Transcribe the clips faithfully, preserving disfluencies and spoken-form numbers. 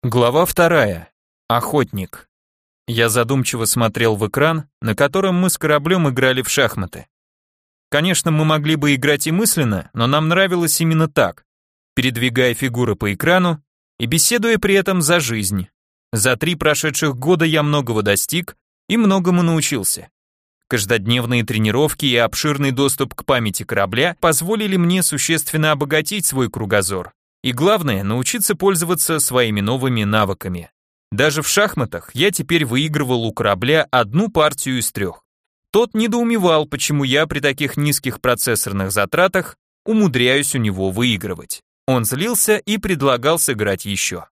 Глава вторая. Охотник. Я задумчиво смотрел в экран, на котором мы с кораблем играли в шахматы. Конечно, мы могли бы играть и мысленно, но нам нравилось именно так, передвигая фигуры по экрану и беседуя при этом за жизнь. За три прошедших года я многого достиг и многому научился. Каждодневные тренировки и обширный доступ к памяти корабля позволили мне существенно обогатить свой кругозор. И главное, научиться пользоваться своими новыми навыками. Даже в шахматах я теперь выигрывал у корабля одну партию из трех. Тот недоумевал, почему я при таких низких процессорных затратах умудряюсь у него выигрывать. Он злился и предлагал сыграть еще.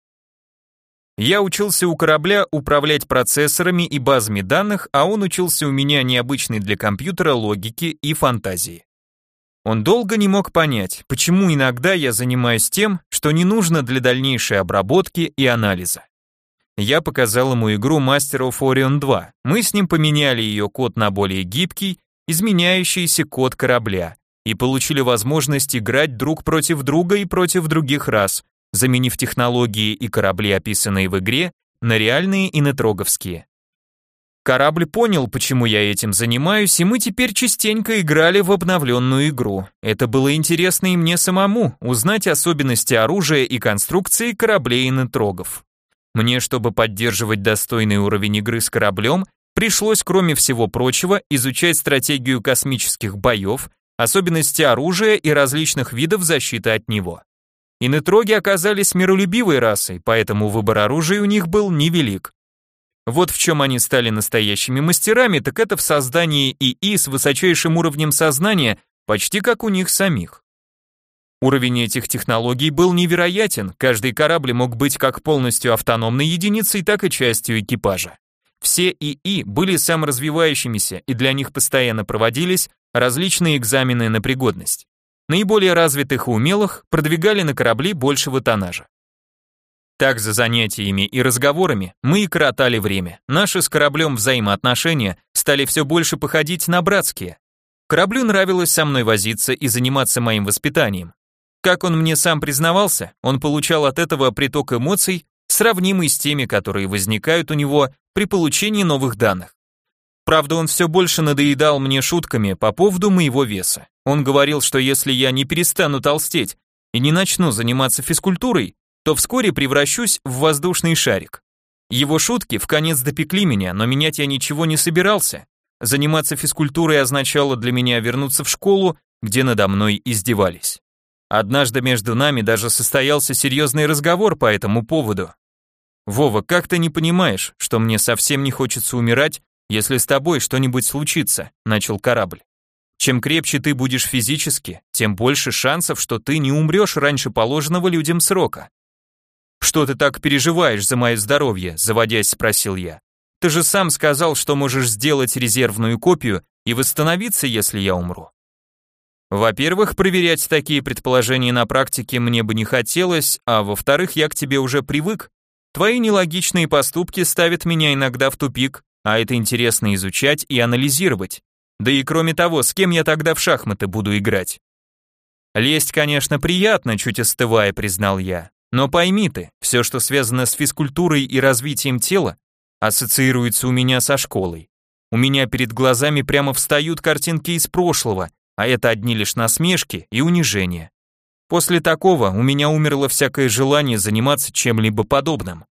Я учился у корабля управлять процессорами и базами данных, а он учился у меня необычной для компьютера логике и фантазии. Он долго не мог понять, почему иногда я занимаюсь тем, что не нужно для дальнейшей обработки и анализа. Я показал ему игру Master of Orion два. Мы с ним поменяли ее код на более гибкий, изменяющийся код корабля и получили возможность играть друг против друга и против других рас, заменив технологии и корабли, описанные в игре, на реальные инетроговские. Корабль понял, почему я этим занимаюсь, и мы теперь частенько играли в обновленную игру. Это было интересно и мне самому, узнать особенности оружия и конструкции кораблей инетрогов. Мне, чтобы поддерживать достойный уровень игры с кораблем, пришлось, кроме всего прочего, изучать стратегию космических боев, особенности оружия и различных видов защиты от него. Инетроги оказались миролюбивой расой, поэтому выбор оружия у них был невелик. Вот в чем они стали настоящими мастерами, так это в создании ИИ с высочайшим уровнем сознания, почти как у них самих. Уровень этих технологий был невероятен, каждый корабль мог быть как полностью автономной единицей, так и частью экипажа. Все ИИ были саморазвивающимися, и для них постоянно проводились различные экзамены на пригодность. Наиболее развитых и умелых продвигали на корабли большего тоннажа. Так, за занятиями и разговорами мы и коротали время. Наши с кораблем взаимоотношения стали все больше походить на братские. Кораблю нравилось со мной возиться и заниматься моим воспитанием. Как он мне сам признавался, он получал от этого приток эмоций, сравнимый с теми, которые возникают у него при получении новых данных. Правда, он все больше надоедал мне шутками по поводу моего веса. Он говорил, что если я не перестану толстеть и не начну заниматься физкультурой, то вскоре превращусь в воздушный шарик. Его шутки вконец допекли меня, но менять я ничего не собирался. Заниматься физкультурой означало для меня вернуться в школу, где надо мной издевались. Однажды между нами даже состоялся серьезный разговор по этому поводу. «Вова, как ты не понимаешь, что мне совсем не хочется умирать, если с тобой что-нибудь случится?» – начал корабль. «Чем крепче ты будешь физически, тем больше шансов, что ты не умрешь раньше положенного людям срока». «Что ты так переживаешь за мое здоровье?» – заводясь, спросил я. «Ты же сам сказал, что можешь сделать резервную копию и восстановиться, если я умру». «Во-первых, проверять такие предположения на практике мне бы не хотелось, а во-вторых, я к тебе уже привык. Твои нелогичные поступки ставят меня иногда в тупик, а это интересно изучать и анализировать. Да и кроме того, с кем я тогда в шахматы буду играть?» «Лесть, конечно, приятно», чуть остывая, признал я. «Но пойми ты, все, что связано с физкультурой и развитием тела, ассоциируется у меня со школой. У меня перед глазами прямо встают картинки из прошлого, а это одни лишь насмешки и унижения. После такого у меня умерло всякое желание заниматься чем-либо подобным.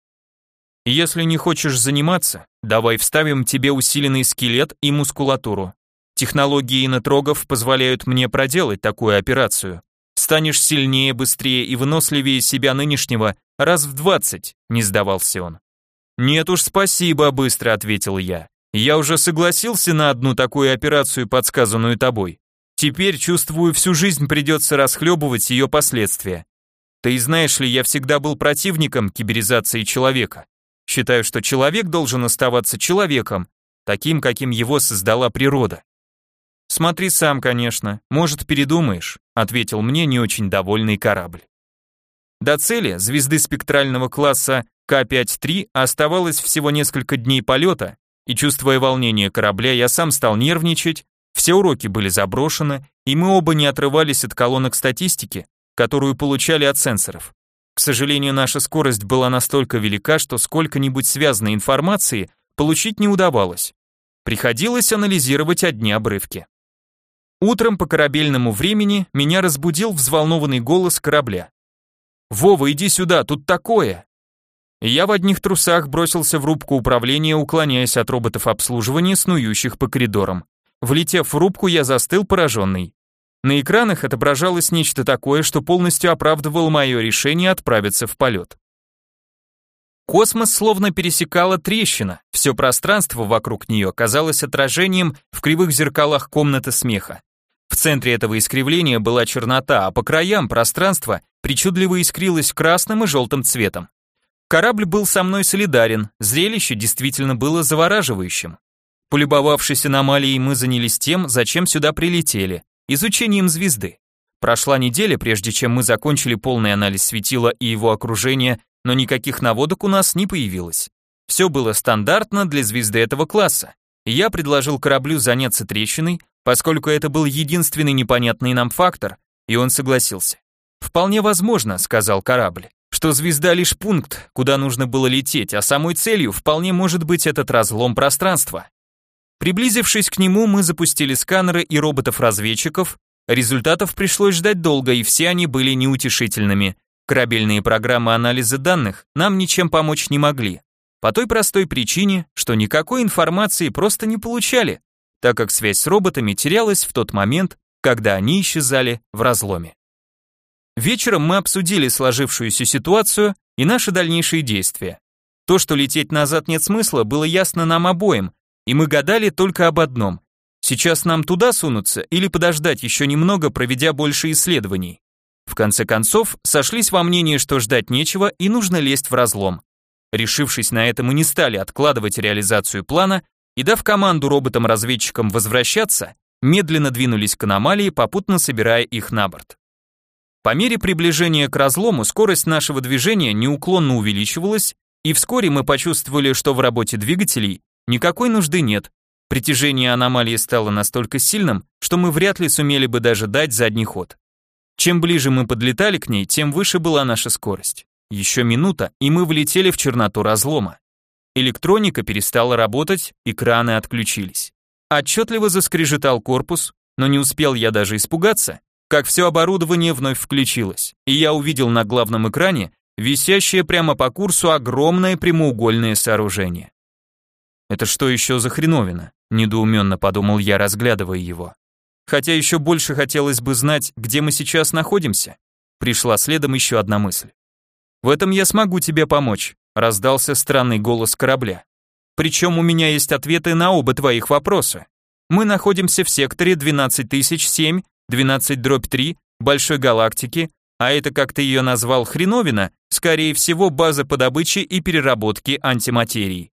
Если не хочешь заниматься, давай вставим тебе усиленный скелет и мускулатуру. Технологии инетрогов позволяют мне проделать такую операцию. Станешь сильнее, быстрее и выносливее себя нынешнего раз в двадцать, не сдавался он. «Нет уж, спасибо», быстро ответил я. «Я уже согласился на одну такую операцию, подсказанную тобой. Теперь, чувствую, всю жизнь придется расхлебывать ее последствия. Ты знаешь ли, я всегда был противником киберизации человека. Считаю, что человек должен оставаться человеком, таким, каким его создала природа». «Смотри сам, конечно, может, передумаешь», ответил мне не очень довольный корабль. До цели, звезды спектрального класса К пять три, оставалось всего несколько дней полета, и, чувствуя волнение корабля, я сам стал нервничать, все уроки были заброшены, и мы оба не отрывались от колонок статистики, которую получали от сенсоров. К сожалению, наша скорость была настолько велика, что сколько-нибудь связанной информации получить не удавалось. Приходилось анализировать одни обрывки. Утром по корабельному времени меня разбудил взволнованный голос корабля. «Вова, иди сюда, тут такое!» Я в одних трусах бросился в рубку управления, уклоняясь от роботов обслуживания, снующих по коридорам. Влетев в рубку, я застыл пораженный. На экранах отображалось нечто такое, что полностью оправдывало мое решение отправиться в полет. Космос словно пересекала трещина, все пространство вокруг нее казалось отражением в кривых зеркалах комнаты смеха. В центре этого искривления была чернота, а по краям пространство причудливо искрилось красным и желтым цветом. Корабль был со мной солидарен, зрелище действительно было завораживающим. Полюбовавшись аномалией, мы занялись тем, зачем сюда прилетели – изучением звезды. Прошла неделя, прежде чем мы закончили полный анализ светила и его окружения, но никаких наводок у нас не появилось. Все было стандартно для звезды этого класса. И я предложил кораблю заняться трещиной, поскольку это был единственный непонятный нам фактор, и он согласился. «Вполне возможно», — сказал корабль, «что звезда лишь пункт, куда нужно было лететь, а самой целью вполне может быть этот разлом пространства». Приблизившись к нему, мы запустили сканеры и роботов-разведчиков. Результатов пришлось ждать долго, и все они были неутешительными. Корабельные программы анализа данных нам ничем помочь не могли. По той простой причине, что никакой информации просто не получали, так как связь с роботами терялась в тот момент, когда они исчезали в разломе. Вечером мы обсудили сложившуюся ситуацию и наши дальнейшие действия. То, что лететь назад нет смысла, было ясно нам обоим, и мы гадали только об одном. Сейчас нам туда сунуться или подождать еще немного, проведя больше исследований. В конце концов, сошлись во мнении, что ждать нечего и нужно лезть в разлом. Решившись на это, мы не стали откладывать реализацию плана и, дав команду роботам-разведчикам возвращаться, медленно двинулись к аномалии, попутно собирая их на борт. По мере приближения к разлому скорость нашего движения неуклонно увеличивалась, и вскоре мы почувствовали, что в работе двигателей никакой нужды нет. Притяжение аномалии стало настолько сильным, что мы вряд ли сумели бы даже дать задний ход. Чем ближе мы подлетали к ней, тем выше была наша скорость. Еще минута, и мы влетели в черноту разлома. Электроника перестала работать, экраны отключились. Отчетливо заскрежетал корпус, но не успел я даже испугаться, как все оборудование вновь включилось, и я увидел на главном экране висящее прямо по курсу огромное прямоугольное сооружение. «Это что еще за хреновина?» – недоуменно подумал я, разглядывая его. Хотя еще больше хотелось бы знать, где мы сейчас находимся. Пришла следом еще одна мысль. «В этом я смогу тебе помочь», – раздался странный голос корабля. «Причем у меня есть ответы на оба твоих вопроса. Мы находимся в секторе двенадцать тысяч семь, двенадцать дробь три, Большой галактики, а это, как ты ее назвал, хреновина, скорее всего, база по добыче и переработке антиматерии».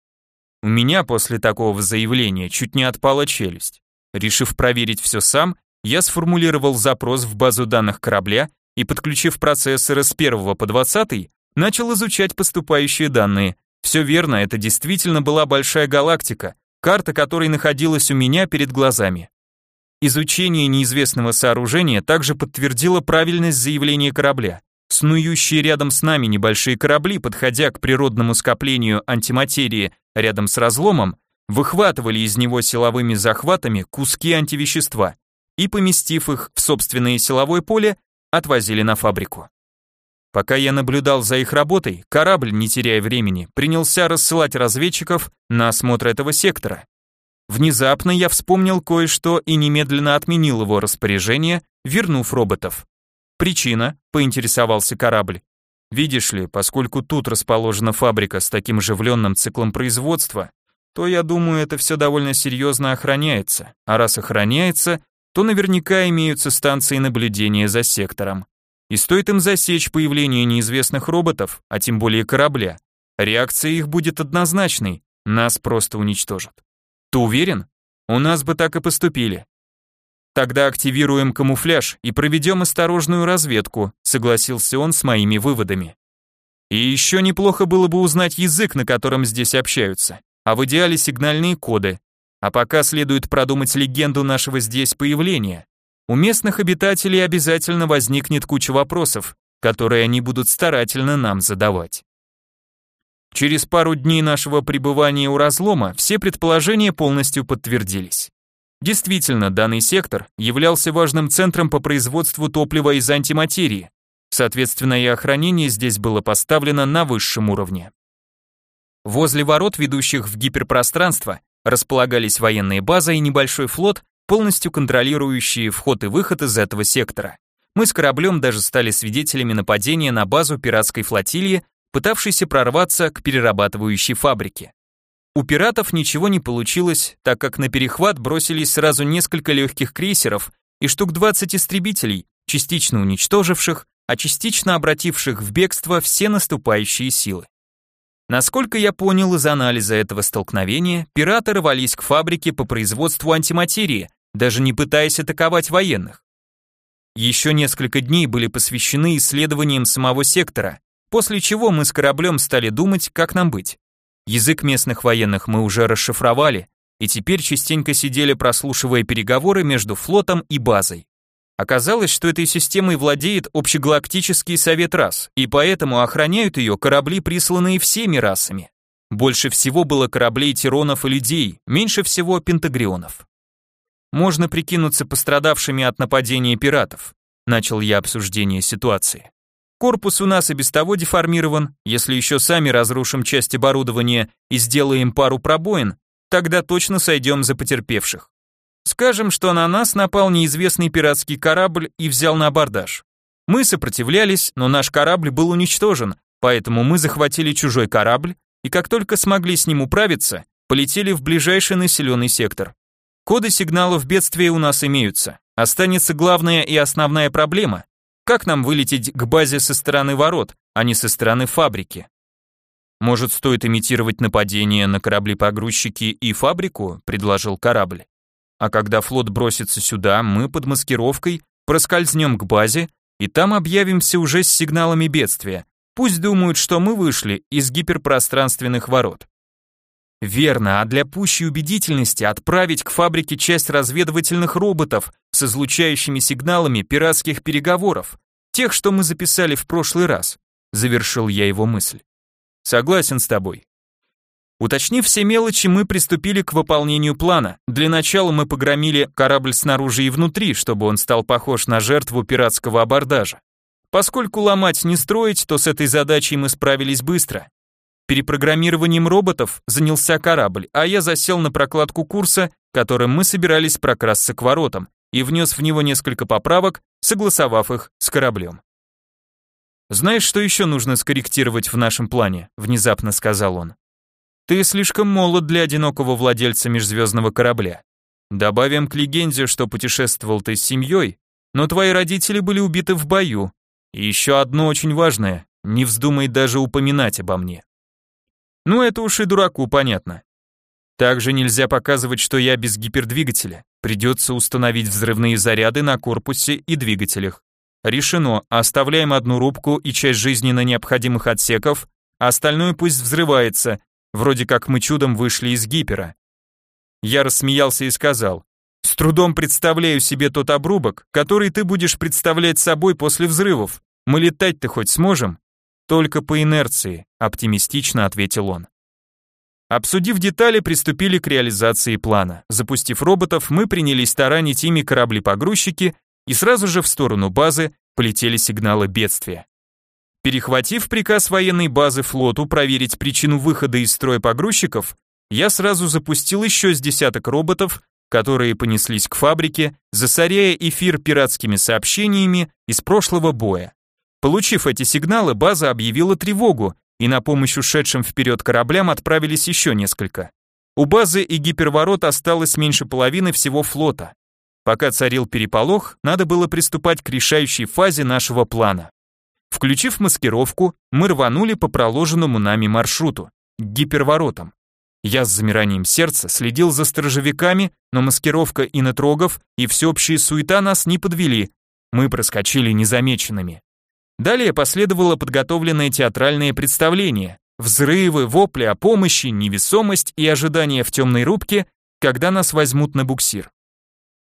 У меня после такого заявления чуть не отпала челюсть. Решив проверить все сам, я сформулировал запрос в базу данных корабля и, подключив процессоры с первого по двадцатый, начал изучать поступающие данные. Все верно, это действительно была большая галактика, карта которой находилась у меня перед глазами. Изучение неизвестного сооружения также подтвердило правильность заявления корабля. Снующие рядом с нами небольшие корабли, подходя к природному скоплению антиматерии рядом с разломом, выхватывали из него силовыми захватами куски антивещества и, поместив их в собственное силовое поле, отвозили на фабрику. Пока я наблюдал за их работой, корабль, не теряя времени, принялся рассылать разведчиков на осмотр этого сектора. Внезапно я вспомнил кое-что и немедленно отменил его распоряжение, вернув роботов. «Причина?» – поинтересовался корабль. «Видишь ли, поскольку тут расположена фабрика с таким оживленным циклом производства, то, я думаю, это все довольно серьезно охраняется, а раз охраняется, то наверняка имеются станции наблюдения за сектором. И стоит им засечь появление неизвестных роботов, а тем более корабля, реакция их будет однозначной, нас просто уничтожат. Ты уверен? У нас бы так и поступили». «Тогда активируем камуфляж и проведем осторожную разведку», согласился он с моими выводами. «И еще неплохо было бы узнать язык, на котором здесь общаются, а в идеале сигнальные коды. А пока следует продумать легенду нашего здесь появления. У местных обитателей обязательно возникнет куча вопросов, которые они будут старательно нам задавать. Через пару дней нашего пребывания у разлома все предположения полностью подтвердились. Действительно, данный сектор являлся важным центром по производству топлива из антиматерии, соответственно, и охранение здесь было поставлено на высшем уровне. Возле ворот, ведущих в гиперпространство, располагались военные базы и небольшой флот, полностью контролирующие вход и выход из этого сектора. Мы с кораблем даже стали свидетелями нападения на базу пиратской флотилии, пытавшейся прорваться к перерабатывающей фабрике. У пиратов ничего не получилось, так как на перехват бросились сразу несколько легких крейсеров и штук двадцать истребителей, частично уничтоживших, а частично обративших в бегство все наступающие силы. Насколько я понял из анализа этого столкновения, пираты рвались к фабрике по производству антиматерии, даже не пытаясь атаковать военных. Еще несколько дней были посвящены исследованиям самого сектора, после чего мы с кораблем стали думать, как нам быть. Язык местных военных мы уже расшифровали, и теперь частенько сидели, прослушивая переговоры между флотом и базой. Оказалось, что этой системой владеет общегалактический совет рас, и поэтому охраняют ее корабли, присланные всеми расами. Больше всего было кораблей тиронов и людей, меньше всего пентагрионов. Можно прикинуться пострадавшими от нападения пиратов, начал я обсуждение ситуации. Корпус у нас и без того деформирован, если еще сами разрушим часть оборудования и сделаем пару пробоин, тогда точно сойдем за потерпевших. Скажем, что на нас напал неизвестный пиратский корабль и взял на абордаж. Мы сопротивлялись, но наш корабль был уничтожен, поэтому мы захватили чужой корабль и как только смогли с ним управиться, полетели в ближайший населенный сектор. Коды сигналов бедствия у нас имеются. Останется главная и основная проблема. Как нам вылететь к базе со стороны ворот, а не со стороны фабрики? Может, стоит имитировать нападение на корабли-погрузчики и фабрику, предложил корабль. А когда флот бросится сюда, мы под маскировкой проскользнем к базе и там объявимся уже с сигналами бедствия. Пусть думают, что мы вышли из гиперпространственных ворот. Верно, а для пущей убедительности отправить к фабрике часть разведывательных роботов с излучающими сигналами пиратских переговоров, тех, что мы записали в прошлый раз, завершил я его мысль. Согласен с тобой. Уточнив все мелочи, мы приступили к выполнению плана. Для начала мы погромили корабль снаружи и внутри, чтобы он стал похож на жертву пиратского абордажа. Поскольку ломать не строить, то с этой задачей мы справились быстро. Перепрограммированием роботов занялся корабль, а я засел на прокладку курса, которым мы собирались прокрасться к воротам, и внес в него несколько поправок, согласовав их с кораблем. «Знаешь, что еще нужно скорректировать в нашем плане?» – внезапно сказал он. «Ты слишком молод для одинокого владельца межзвездного корабля. Добавим к легенде, что путешествовал ты с семьей, но твои родители были убиты в бою. И еще одно очень важное – не вздумай даже упоминать обо мне». Ну, это уж и дураку понятно. Также нельзя показывать, что я без гипердвигателя. Придется установить взрывные заряды на корпусе и двигателях. Решено, оставляем одну рубку и часть жизненно необходимых отсеков, а остальное пусть взрывается, вроде как мы чудом вышли из гипера. Я рассмеялся и сказал, с трудом представляю себе тот обрубок, который ты будешь представлять собой после взрывов. Мы летать-то хоть сможем? Только по инерции, оптимистично ответил он. Обсудив детали, приступили к реализации плана. Запустив роботов, мы принялись таранить ими корабли-погрузчики, и сразу же в сторону базы полетели сигналы бедствия. Перехватив приказ военной базы флоту проверить причину выхода из строя погрузчиков, я сразу запустил еще с десяток роботов, которые понеслись к фабрике, засоряя эфир пиратскими сообщениями из прошлого боя. Получив эти сигналы, база объявила тревогу, и на помощь ушедшим вперед кораблям отправились еще несколько. У базы и гиперворот осталось меньше половины всего флота. Пока царил переполох, надо было приступать к решающей фазе нашего плана. Включив маскировку, мы рванули по проложенному нами маршруту, к гиперворотам. Я с замиранием сердца следил за сторожевиками, но маскировка инотрогов и всеобщая суета нас не подвели, мы проскочили незамеченными. Далее последовало подготовленное театральное представление, взрывы, вопли о помощи, невесомость и ожидание в темной рубке, когда нас возьмут на буксир.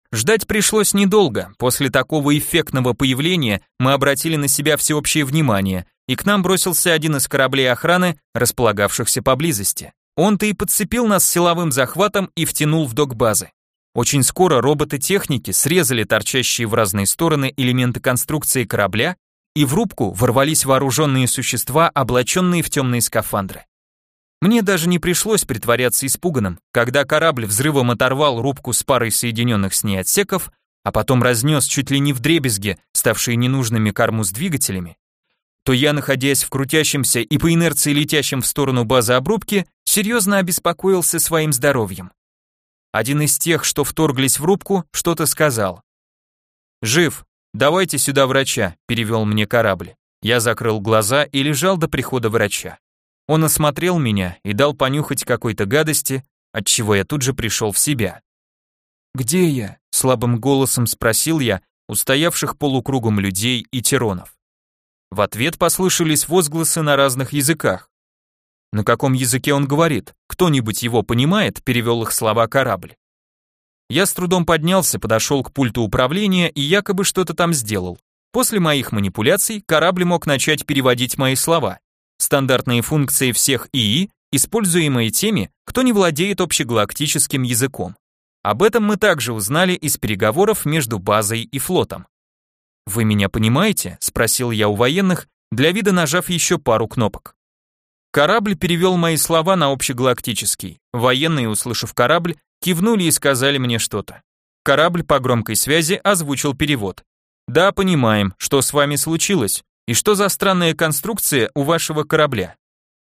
Ждать пришлось недолго. После такого эффектного появления мы обратили на себя всеобщее внимание, и к нам бросился один из кораблей охраны, располагавшихся поблизости. Он-то и подцепил нас силовым захватом и втянул в док базы. Очень скоро роботы-техники срезали торчащие в разные стороны элементы конструкции корабля, и в рубку ворвались вооруженные существа, облаченные в темные скафандры. Мне даже не пришлось притворяться испуганным, когда корабль взрывом оторвал рубку с парой соединенных с ней отсеков, а потом разнес чуть ли не вдребезги, ставшие ненужными корму с двигателями, то я, находясь в крутящемся и по инерции летящем в сторону базы обрубки, серьезно обеспокоился своим здоровьем. Один из тех, что вторглись в рубку, что-то сказал. «Жив, давайте сюда врача», — перевел мне корабль. Я закрыл глаза и лежал до прихода врача. Он осмотрел меня и дал понюхать какой-то гадости, отчего я тут же пришел в себя. «Где я?» — слабым голосом спросил я у стоявших полукругом людей и тиронов. В ответ послышались возгласы на разных языках. На каком языке он говорит? Кто-нибудь его понимает? Перевел их слова корабль. Я с трудом поднялся, подошел к пульту управления и якобы что-то там сделал. После моих манипуляций корабль мог начать переводить мои слова. Стандартные функции всех ИИ, используемые теми, кто не владеет общегалактическим языком. Об этом мы также узнали из переговоров между базой и флотом. «Вы меня понимаете?» – спросил я у военных, для вида нажав еще пару кнопок. Корабль перевел мои слова на общегалактический. Военные, услышав корабль, кивнули и сказали мне что-то. Корабль по громкой связи озвучил перевод. «Да, понимаем, что с вами случилось, и что за странная конструкция у вашего корабля».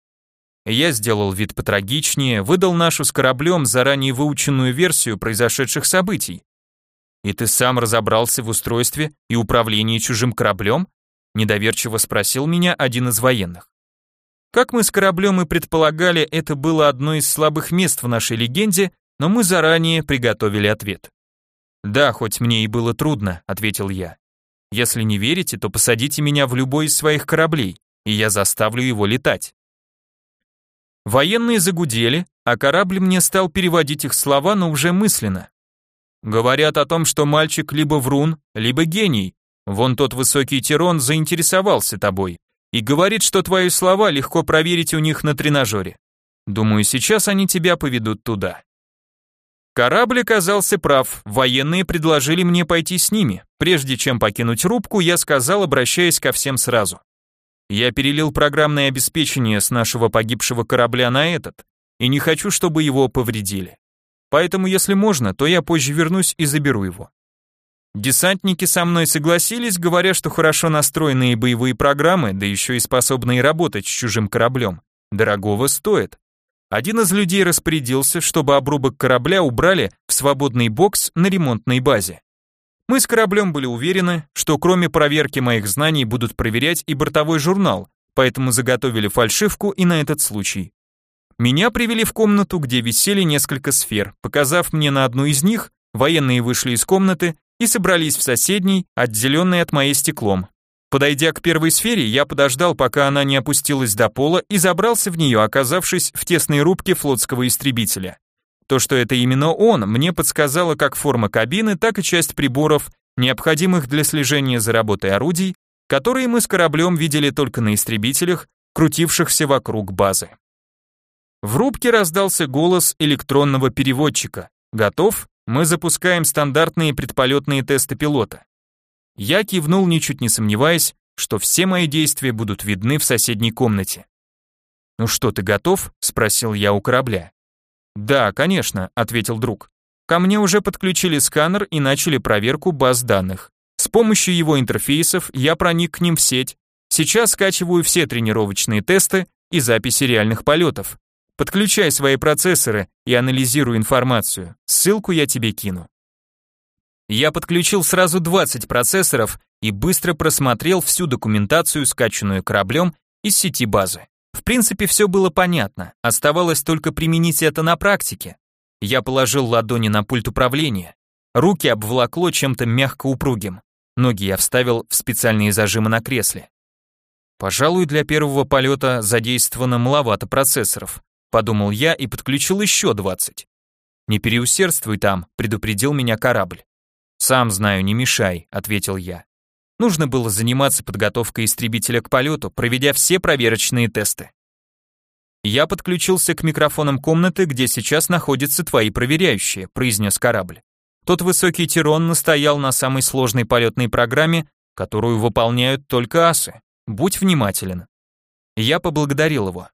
Я сделал вид потрагичнее, выдал нашу с кораблем заранее выученную версию произошедших событий. «И ты сам разобрался в устройстве и управлении чужим кораблем?» Недоверчиво спросил меня один из военных. Как мы с кораблем и предполагали, это было одно из слабых мест в нашей легенде, но мы заранее приготовили ответ. «Да, хоть мне и было трудно», — ответил я. «Если не верите, то посадите меня в любой из своих кораблей, и я заставлю его летать». Военные загудели, а корабль мне стал переводить их слова, но уже мысленно. «Говорят о том, что мальчик либо врун, либо гений. Вон тот высокий тирон заинтересовался тобой и говорит, что твои слова легко проверить у них на тренажере. Думаю, сейчас они тебя поведут туда». Корабль оказался прав, военные предложили мне пойти с ними. Прежде чем покинуть рубку, я сказал, обращаясь ко всем сразу. «Я перелил программное обеспечение с нашего погибшего корабля на этот, и не хочу, чтобы его повредили. Поэтому, если можно, то я позже вернусь и заберу его». Десантники со мной согласились, говоря, что хорошо настроенные боевые программы, да еще и способные работать с чужим кораблем, дорогого стоят. Один из людей распорядился, чтобы обрубок корабля убрали в свободный бокс на ремонтной базе. Мы с кораблем были уверены, что кроме проверки моих знаний будут проверять и бортовой журнал, поэтому заготовили фальшивку и на этот случай. Меня привели в комнату, где висели несколько сфер. Показав мне на одну из них, военные вышли из комнаты и собрались в соседней, отделенной от моей стеклом. Подойдя к первой сфере, я подождал, пока она не опустилась до пола, и забрался в нее, оказавшись в тесной рубке флотского истребителя. То, что это именно он, мне подсказала как форма кабины, так и часть приборов, необходимых для слежения за работой орудий, которые мы с кораблем видели только на истребителях, крутившихся вокруг базы. В рубке раздался голос электронного переводчика. «Готов? Мы запускаем стандартные предполетные тесты пилота». Я кивнул, ничуть не сомневаясь, что все мои действия будут видны в соседней комнате. «Ну что, ты готов?» — спросил я у корабля. «Да, конечно», — ответил друг. «Ко мне уже подключили сканер и начали проверку баз данных. С помощью его интерфейсов я проник к ним в сеть. Сейчас скачиваю все тренировочные тесты и записи реальных полетов. Подключай свои процессоры и анализируй информацию. Ссылку я тебе кину». Я подключил сразу двадцать процессоров и быстро просмотрел всю документацию, скачанную кораблем из сети базы. В принципе, все было понятно, оставалось только применить это на практике. Я положил ладони на пульт управления, руки обволокло чем-то мягко упругим, ноги я вставил в специальные зажимы на кресле. Пожалуй, для первого полета задействовано маловато процессоров, подумал я и подключил еще двадцать. «Не переусердствуй там», предупредил меня корабль. Сам знаю, не мешай, ответил я. Нужно было заниматься подготовкой истребителя к полету, проведя все проверочные тесты. Я подключился к микрофонам комнаты, где сейчас находятся твои проверяющие, произнес корабль. Тот высокий Тирон настоял на самой сложной полетной программе, которую выполняют только асы. Будь внимателен. Я поблагодарил его.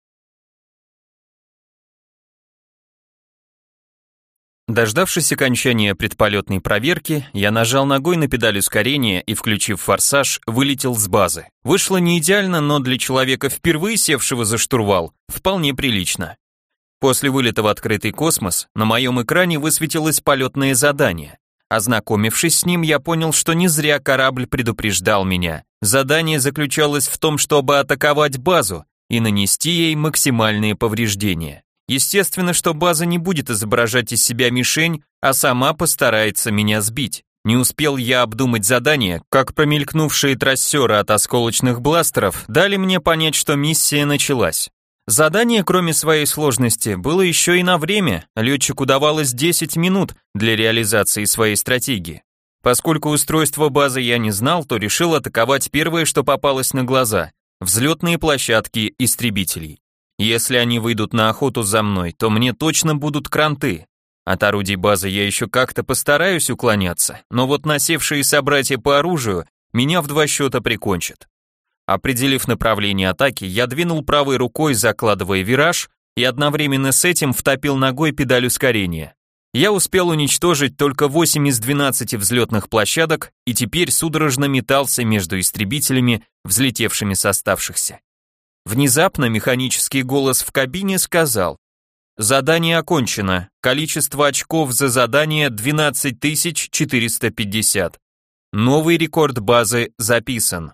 Дождавшись окончания предполетной проверки, я нажал ногой на педаль ускорения и, включив форсаж, вылетел с базы. Вышло не идеально, но для человека, впервые севшего за штурвал, вполне прилично. После вылета в открытый космос на моем экране высветилось полетное задание. Ознакомившись с ним, я понял, что не зря корабль предупреждал меня. Задание заключалось в том, чтобы атаковать базу и нанести ей максимальные повреждения. Естественно, что база не будет изображать из себя мишень, а сама постарается меня сбить. Не успел я обдумать задание, как промелькнувшие трассеры от осколочных бластеров дали мне понять, что миссия началась. Задание, кроме своей сложности, было еще и на время, летчику давалось десять минут для реализации своей стратегии. Поскольку устройство базы я не знал, то решил атаковать первое, что попалось на глаза – взлетные площадки истребителей. Если они выйдут на охоту за мной, то мне точно будут кранты. От орудий базы я еще как-то постараюсь уклоняться, но вот насевшие собратья по оружию меня в два счета прикончат. Определив направление атаки, я двинул правой рукой, закладывая вираж, и одновременно с этим втопил ногой педаль ускорения. Я успел уничтожить только восемь из двенадцати взлетных площадок и теперь судорожно метался между истребителями, взлетевшими с оставшихся. Внезапно механический голос в кабине сказал: «Задание окончено. Количество очков за задание двенадцать тысяч четыреста пятьдесят. Новый рекорд базы записан».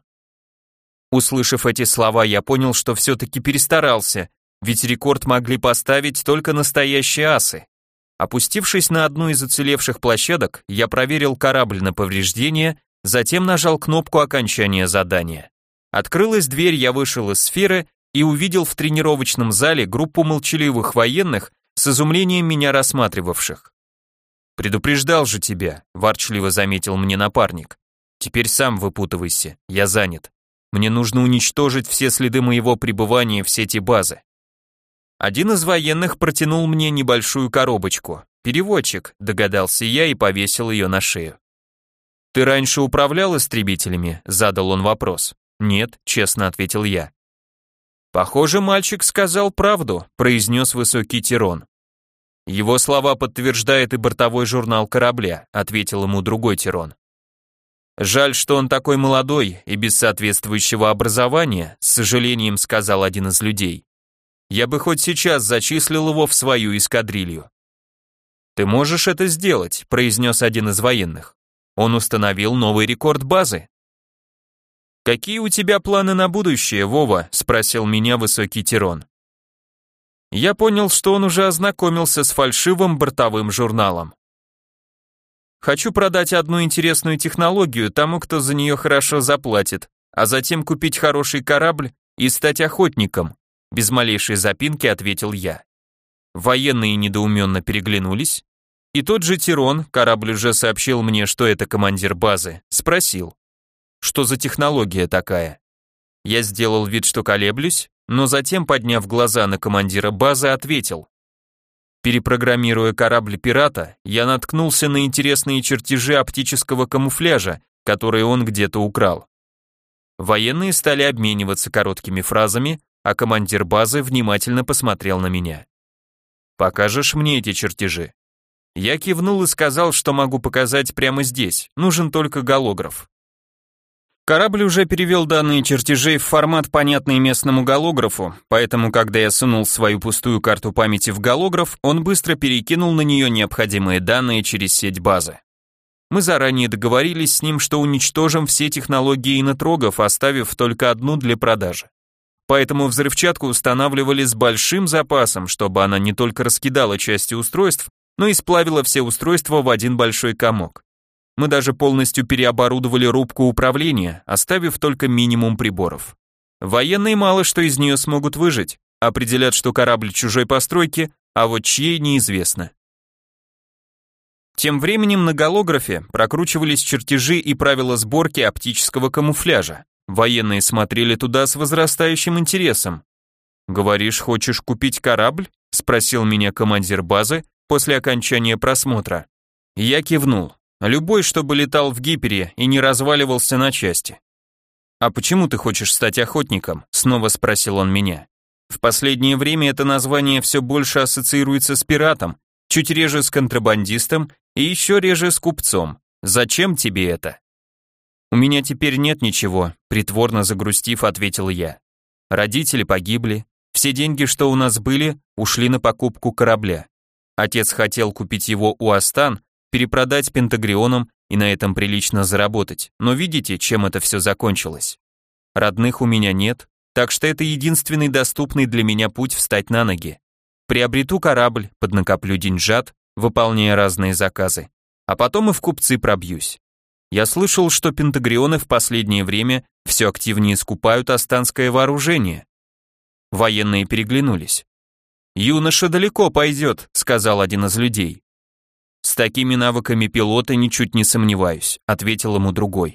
Услышав эти слова, я понял, что все-таки перестарался, ведь рекорд могли поставить только настоящие асы. Опустившись на одну из уцелевших площадок, я проверил корабль на повреждения, затем нажал кнопку окончания задания. Открылась дверь, я вышел из сферы и увидел в тренировочном зале группу молчаливых военных, с изумлением меня рассматривавших. «Предупреждал же тебя», – ворчливо заметил мне напарник. «Теперь сам выпутывайся, я занят. Мне нужно уничтожить все следы моего пребывания в сети базы». Один из военных протянул мне небольшую коробочку. «Переводчик», – догадался я и повесил ее на шею. «Ты раньше управлял истребителями?» – задал он вопрос. «Нет», – честно ответил я. «Похоже, мальчик сказал правду», – произнес высокий Тирон. «Его слова подтверждает и бортовой журнал корабля», – ответил ему другой Тирон. «Жаль, что он такой молодой и без соответствующего образования», – с сожалением сказал один из людей. «Я бы хоть сейчас зачислил его в свою эскадрилью». «Ты можешь это сделать», – произнес один из военных. «Он установил новый рекорд базы». «Какие у тебя планы на будущее, Вова?» – спросил меня высокий Тирон. Я понял, что он уже ознакомился с фальшивым бортовым журналом. «Хочу продать одну интересную технологию тому, кто за нее хорошо заплатит, а затем купить хороший корабль и стать охотником», – без малейшей запинки ответил я. Военные недоуменно переглянулись, и тот же Тирон, корабль уже сообщил мне, что это командир базы, спросил: «Что за технология такая?» Я сделал вид, что колеблюсь, но затем, подняв глаза на командира базы, ответил: «Перепрограммируя корабль пирата, я наткнулся на интересные чертежи оптического камуфляжа, которые он где-то украл». Военные стали обмениваться короткими фразами, а командир базы внимательно посмотрел на меня. «Покажешь мне эти чертежи?» Я кивнул и сказал, что могу показать прямо здесь, нужен только голограф. Корабль уже перевел данные чертежей в формат, понятный местному голографу, поэтому, когда я сунул свою пустую карту памяти в голограф, он быстро перекинул на нее необходимые данные через сеть базы. Мы заранее договорились с ним, что уничтожим все технологии инотрогов, оставив только одну для продажи. Поэтому взрывчатку устанавливали с большим запасом, чтобы она не только раскидала части устройств, но и сплавила все устройства в один большой комок. Мы даже полностью переоборудовали рубку управления, оставив только минимум приборов. Военные мало что из нее смогут выжить, определят, что корабль чужой постройки, а вот чьей неизвестно. Тем временем на голографе прокручивались чертежи и правила сборки оптического камуфляжа. Военные смотрели туда с возрастающим интересом. «Говоришь, хочешь купить корабль?» — спросил меня командир базы после окончания просмотра. Я кивнул. Любой, чтобы летал в гипере и не разваливался на части. «А почему ты хочешь стать охотником?» — снова спросил он меня. «В последнее время это название все больше ассоциируется с пиратом, чуть реже с контрабандистом и еще реже с купцом. Зачем тебе это?» «У меня теперь нет ничего», — притворно загрустив, ответил я. «Родители погибли, все деньги, что у нас были, ушли на покупку корабля. Отец хотел купить его у Астан, перепродать Пентагрионам и на этом прилично заработать, но видите, чем это все закончилось? Родных у меня нет, так что это единственный доступный для меня путь встать на ноги. Приобрету корабль, поднакоплю деньжат, выполняя разные заказы, а потом и в купцы пробьюсь. Я слышал, что Пентагрионы в последнее время все активнее скупают астанское вооружение». Военные переглянулись. «Юноша далеко пойдет», — сказал один из людей. «С такими навыками пилота ничуть не сомневаюсь», — ответил ему другой.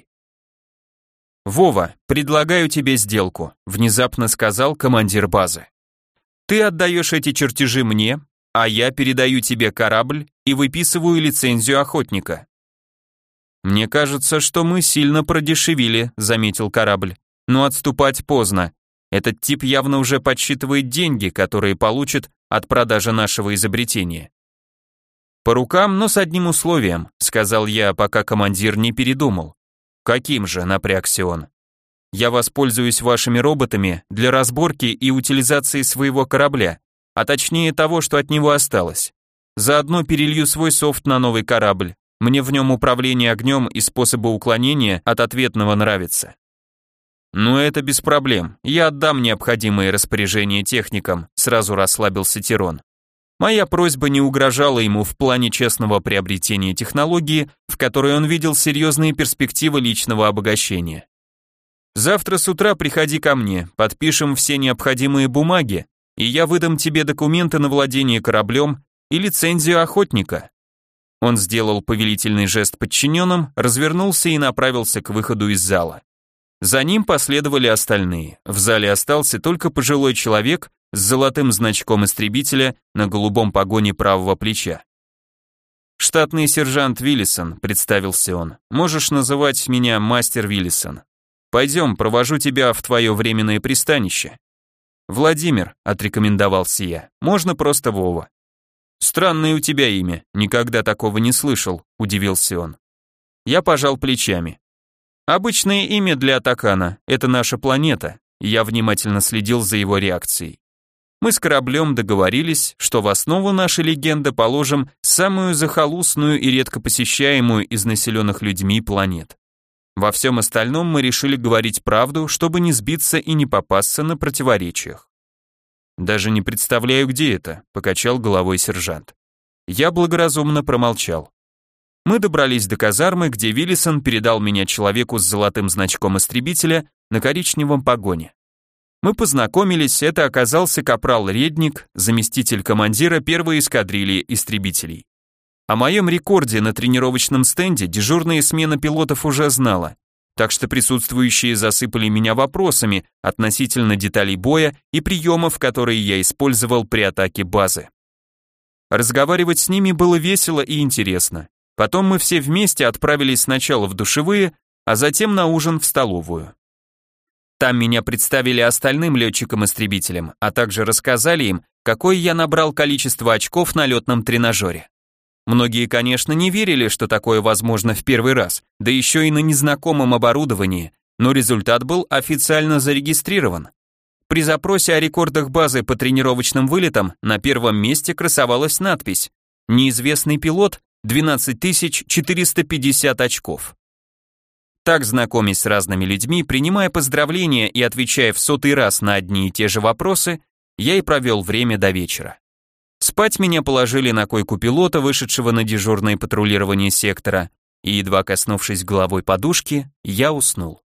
«Вова, предлагаю тебе сделку», — внезапно сказал командир базы. «Ты отдаешь эти чертежи мне, а я передаю тебе корабль и выписываю лицензию охотника». «Мне кажется, что мы сильно продешевили», — заметил корабль. «Но отступать поздно. Этот тип явно уже подсчитывает деньги, которые получит от продажи нашего изобретения». «По рукам, но с одним условием», — сказал я, пока командир не передумал. «Каким же?» — напрягся он. «Я воспользуюсь вашими роботами для разборки и утилизации своего корабля, а точнее того, что от него осталось. Заодно перелью свой софт на новый корабль. Мне в нем управление огнем и способы уклонения от ответного нравится». «Ну это без проблем, я отдам необходимые распоряжения техникам», сразу расслабился Тирон. Моя просьба не угрожала ему в плане честного приобретения технологии, в которой он видел серьезные перспективы личного обогащения. «Завтра с утра приходи ко мне, подпишем все необходимые бумаги, и я выдам тебе документы на владение кораблем и лицензию охотника». Он сделал повелительный жест подчиненным, развернулся и направился к выходу из зала. За ним последовали остальные. В зале остался только пожилой человек с золотым значком истребителя на голубом погоне правого плеча. «Штатный сержант Виллисон», — представился он. «Можешь называть меня мастер Виллисон. Пойдем, провожу тебя в твое временное пристанище». «Владимир», — отрекомендовался я, — «можно просто Вова». «Странное у тебя имя, никогда такого не слышал», — удивился он. Я пожал плечами. «Обычное имя для Атакана, это наша планета», и я внимательно следил за его реакцией. Мы с кораблем договорились, что в основу нашей легенды положим самую захолустную и редко посещаемую из населенных людьми планет. Во всем остальном мы решили говорить правду, чтобы не сбиться и не попасться на противоречиях. «Даже не представляю, где это», — покачал головой сержант. Я благоразумно промолчал. Мы добрались до казармы, где Виллисон передал меня человеку с золотым значком истребителя на коричневом погоне. Мы познакомились, это оказался капрал Редник, заместитель командира первой эскадрильи истребителей. О моем рекорде на тренировочном стенде дежурная смена пилотов уже знала, так что присутствующие засыпали меня вопросами относительно деталей боя и приемов, которые я использовал при атаке базы. Разговаривать с ними было весело и интересно. Потом мы все вместе отправились сначала в душевые, а затем на ужин в столовую. Там меня представили остальным летчикам-истребителям, а также рассказали им, какое я набрал количество очков на летном тренажере. Многие, конечно, не верили, что такое возможно в первый раз, да еще и на незнакомом оборудовании, но результат был официально зарегистрирован. При запросе о рекордах базы по тренировочным вылетам на первом месте красовалась надпись «Неизвестный пилот, двенадцать тысяч четыреста пятьдесят очков». Так, знакомясь с разными людьми, принимая поздравления и отвечая в сотый раз на одни и те же вопросы, я и провел время до вечера. Спать меня положили на койку пилота, вышедшего на дежурное патрулирование сектора, и, едва коснувшись головой подушки, я уснул.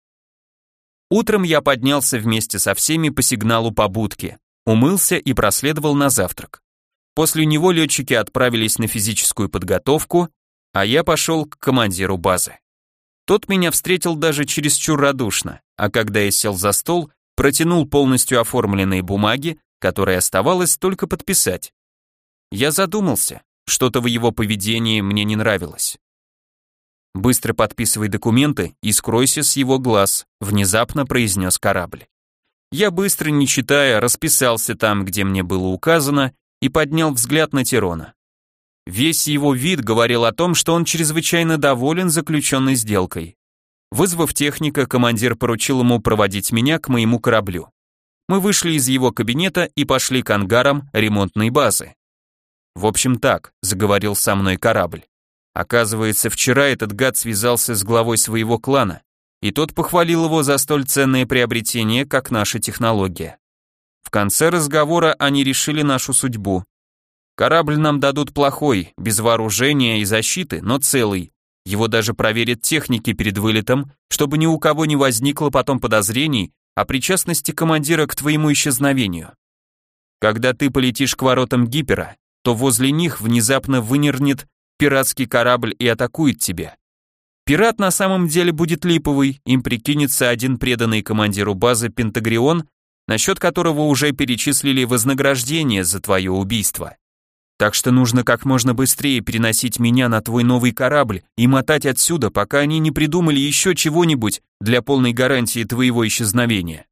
Утром я поднялся вместе со всеми по сигналу побудки, умылся и проследовал на завтрак. После него летчики отправились на физическую подготовку, а я пошел к командиру базы. Тот меня встретил даже чересчур радушно, а когда я сел за стол, протянул полностью оформленные бумаги, которые оставалось только подписать. Я задумался, что-то в его поведении мне не нравилось. «Быстро подписывай документы и скройся с его глаз», внезапно произнес корабль. Я быстро, не читая, расписался там, где мне было указано, и поднял взгляд на Тирона. Весь его вид говорил о том, что он чрезвычайно доволен заключенной сделкой. Вызвав техника, командир поручил ему проводить меня к моему кораблю. Мы вышли из его кабинета и пошли к ангарам ремонтной базы. «В общем так», — заговорил со мной корабль. Оказывается, вчера этот гад связался с главой своего клана, и тот похвалил его за столь ценное приобретение, как наша технология. В конце разговора они решили нашу судьбу. Корабль нам дадут плохой, без вооружения и защиты, но целый. Его даже проверят техники перед вылетом, чтобы ни у кого не возникло потом подозрений о причастности командира к твоему исчезновению. Когда ты полетишь к воротам Гипера, то возле них внезапно вынырнет пиратский корабль и атакует тебя. Пират на самом деле будет липовый, им прикинется один преданный командиру базы Пентагрион, насчет которого уже перечислили вознаграждение за твое убийство. Так что нужно как можно быстрее переносить меня на твой новый корабль и мотать отсюда, пока они не придумали еще чего-нибудь для полной гарантии твоего исчезновения.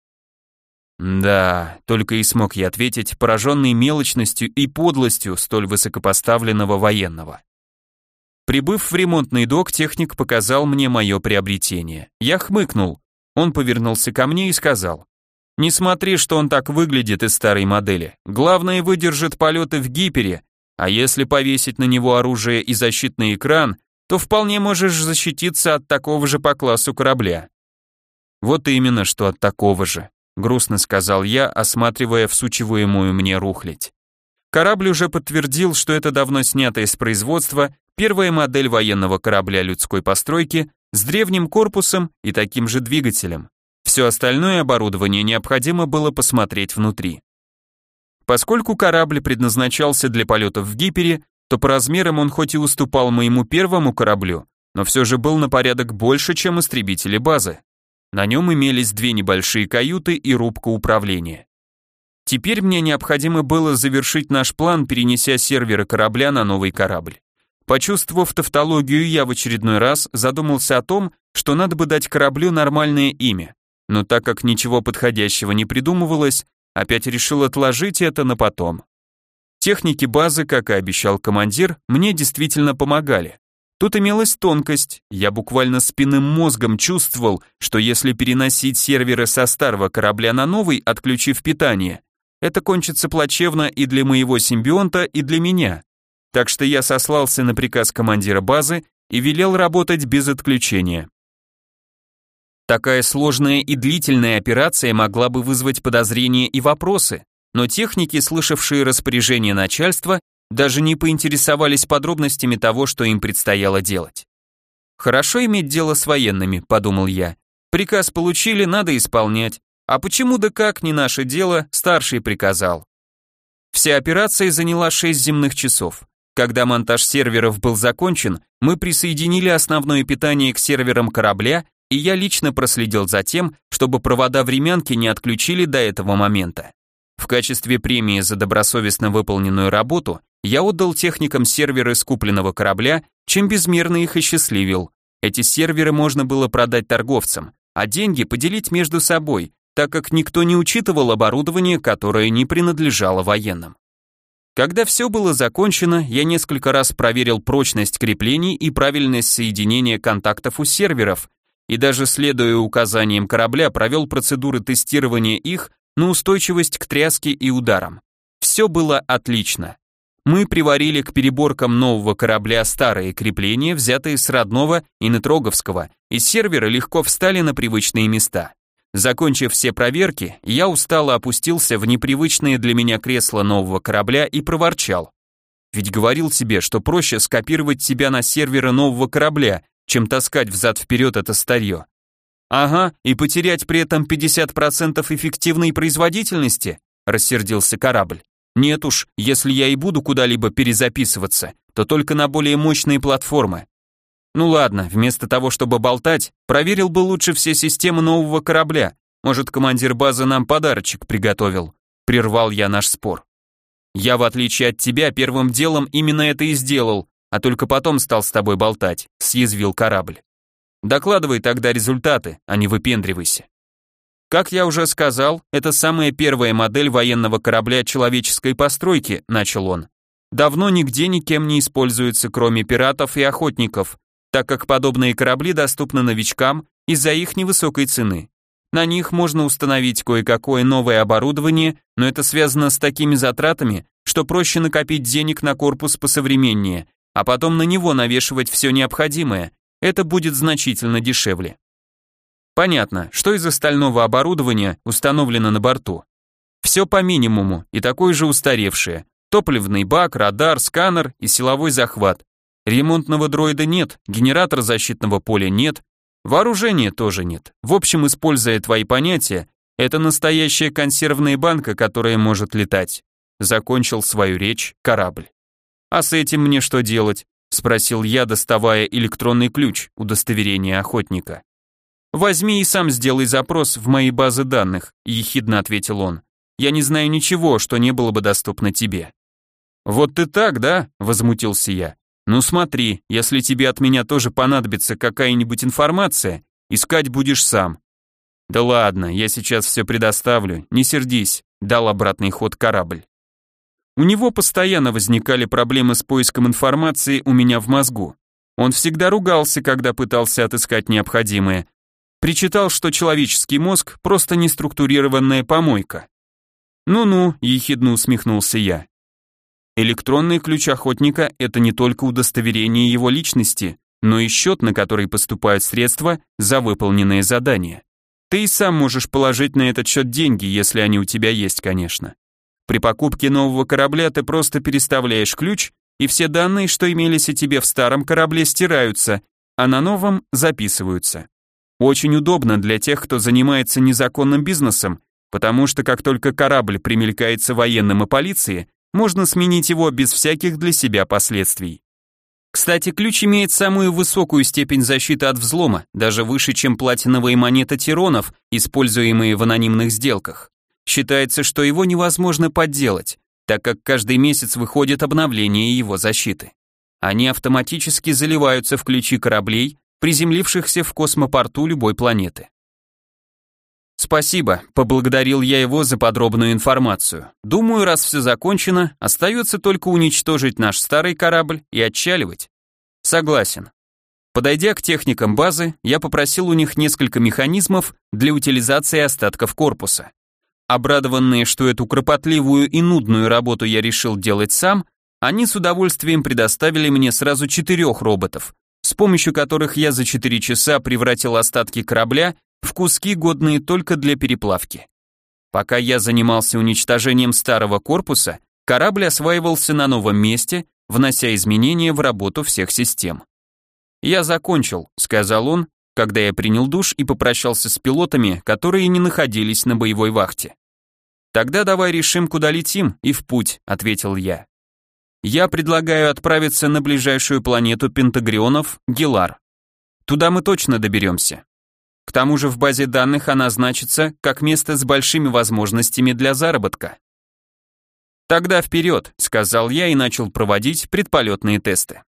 Да, только и смог я ответить, пораженный мелочностью и подлостью столь высокопоставленного военного. Прибыв в ремонтный док, техник показал мне мое приобретение. Я хмыкнул. Он повернулся ко мне и сказал: «Не смотри, что он так выглядит из старой модели. Главное, выдержит полеты в Гипере, а если повесить на него оружие и защитный экран, то вполне можешь защититься от такого же по классу корабля». «Вот именно, что от такого же», грустно сказал я, осматривая всучиваемую мне рухлядь. Корабль уже подтвердил, что это давно снятая с производства первая модель военного корабля людской постройки с древним корпусом и таким же двигателем. Все остальное оборудование необходимо было посмотреть внутри. Поскольку корабль предназначался для полетов в Гипере, то по размерам он хоть и уступал моему первому кораблю, но все же был на порядок больше, чем истребители базы. На нем имелись две небольшие каюты и рубка управления. Теперь мне необходимо было завершить наш план, перенеся серверы корабля на новый корабль. Почувствовав тавтологию, я в очередной раз задумался о том, что надо бы дать кораблю нормальное имя. Но так как ничего подходящего не придумывалось, опять решил отложить это на потом. Техники базы, как и обещал командир, мне действительно помогали. Тут имелась тонкость, я буквально спинным мозгом чувствовал, что если переносить серверы со старого корабля на новый, отключив питание, это кончится плачевно и для моего симбионта, и для меня. Так что я сослался на приказ командира базы и велел работать без отключения. Такая сложная и длительная операция могла бы вызвать подозрения и вопросы, но техники, слышавшие распоряжение начальства, даже не поинтересовались подробностями того, что им предстояло делать. «Хорошо иметь дело с военными», — подумал я. «Приказ получили, надо исполнять. А почему да как, не наше дело, старший приказал». Вся операция заняла шесть земных часов. Когда монтаж серверов был закончен, мы присоединили основное питание к серверам корабля, и я лично проследил за тем, чтобы провода времянки не отключили до этого момента. В качестве премии за добросовестно выполненную работу я отдал техникам серверы с купленного корабля, чем безмерно их осчастливил. Эти серверы можно было продать торговцам, а деньги поделить между собой, так как никто не учитывал оборудование, которое не принадлежало военным. Когда все было закончено, я несколько раз проверил прочность креплений и правильность соединения контактов у серверов, и даже следуя указаниям корабля, провел процедуры тестирования их на устойчивость к тряске и ударам. Все было отлично. Мы приварили к переборкам нового корабля старые крепления, взятые с родного и Нетроговского, и серверы легко встали на привычные места. Закончив все проверки, я устало опустился в непривычное для меня кресло нового корабля и проворчал. Ведь говорил тебе, что проще скопировать тебя на серверы нового корабля, чем таскать взад-вперед это старье. Ага, и потерять при этом пятьдесят процентов эффективной производительности, рассердился корабль. Нет уж, если я и буду куда-либо перезаписываться, то только на более мощные платформы. Ну ладно, вместо того, чтобы болтать, проверил бы лучше все системы нового корабля. Может, командир базы нам подарочек приготовил. Прервал я наш спор. Я, в отличие от тебя, первым делом именно это и сделал, а только потом стал с тобой болтать, съязвил корабль. Докладывай тогда результаты, а не выпендривайся. Как я уже сказал, это самая первая модель военного корабля человеческой постройки, начал он. Давно нигде никем не используется, кроме пиратов и охотников, так как подобные корабли доступны новичкам из-за их невысокой цены. На них можно установить кое-какое новое оборудование, но это связано с такими затратами, что проще накопить денег на корпус посовременнее, а потом на него навешивать все необходимое. Это будет значительно дешевле. Понятно, что из остального оборудования установлено на борту. Все по минимуму и такое же устаревшее. Топливный бак, радар, сканер и силовой захват. Ремонтного дроида нет, генератора защитного поля нет, вооружения тоже нет. В общем, используя твои понятия, это настоящая консервная банка, которая может летать. Закончил свою речь корабль. А с этим мне что делать? Спросил я, доставая электронный ключ, удостоверение охотника. Возьми и сам сделай запрос в мои базы данных, ехидно ответил он. Я не знаю ничего, что не было бы доступно тебе. Вот ты так, да? Возмутился я. Ну смотри, если тебе от меня тоже понадобится какая-нибудь информация, искать будешь сам. Да ладно, я сейчас все предоставлю, не сердись, дал обратный ход корабль. У него постоянно возникали проблемы с поиском информации у меня в мозгу. Он всегда ругался, когда пытался отыскать необходимое. Причитал, что человеческий мозг просто неструктурированная помойка. Ну-ну, ехидно усмехнулся я. Электронный ключ охотника – это не только удостоверение его личности, но и счет, на который поступают средства за выполненные задания. Ты и сам можешь положить на этот счет деньги, если они у тебя есть, конечно. При покупке нового корабля ты просто переставляешь ключ, и все данные, что имелись о тебе в старом корабле, стираются, а на новом записываются. Очень удобно для тех, кто занимается незаконным бизнесом, потому что как только корабль примелькается военным и полиции, можно сменить его без всяких для себя последствий. Кстати, ключ имеет самую высокую степень защиты от взлома, даже выше, чем платиновые монеты Тиронов, используемые в анонимных сделках. Считается, что его невозможно подделать, так как каждый месяц выходит обновление его защиты. Они автоматически заливаются в ключи кораблей, приземлившихся в космопорту любой планеты. Спасибо, поблагодарил я его за подробную информацию. Думаю, раз все закончено, остается только уничтожить наш старый корабль и отчаливать. Согласен. Подойдя к техникам базы, я попросил у них несколько механизмов для утилизации остатков корпуса. Обрадованные, что эту кропотливую и нудную работу я решил делать сам, они с удовольствием предоставили мне сразу четырех роботов, с помощью которых я за четыре часа превратил остатки корабля в куски, годные только для переплавки. Пока я занимался уничтожением старого корпуса, корабль осваивался на новом месте, внося изменения в работу всех систем. «Я закончил», — сказал он, когда я принял душ и попрощался с пилотами, которые не находились на боевой вахте. «Тогда давай решим, куда летим, и в путь», — ответил я. «Я предлагаю отправиться на ближайшую планету Пентагрионов, Гелар. Туда мы точно доберемся. К тому же в базе данных она значится как место с большими возможностями для заработка». «Тогда вперед», — сказал я и начал проводить предполетные тесты.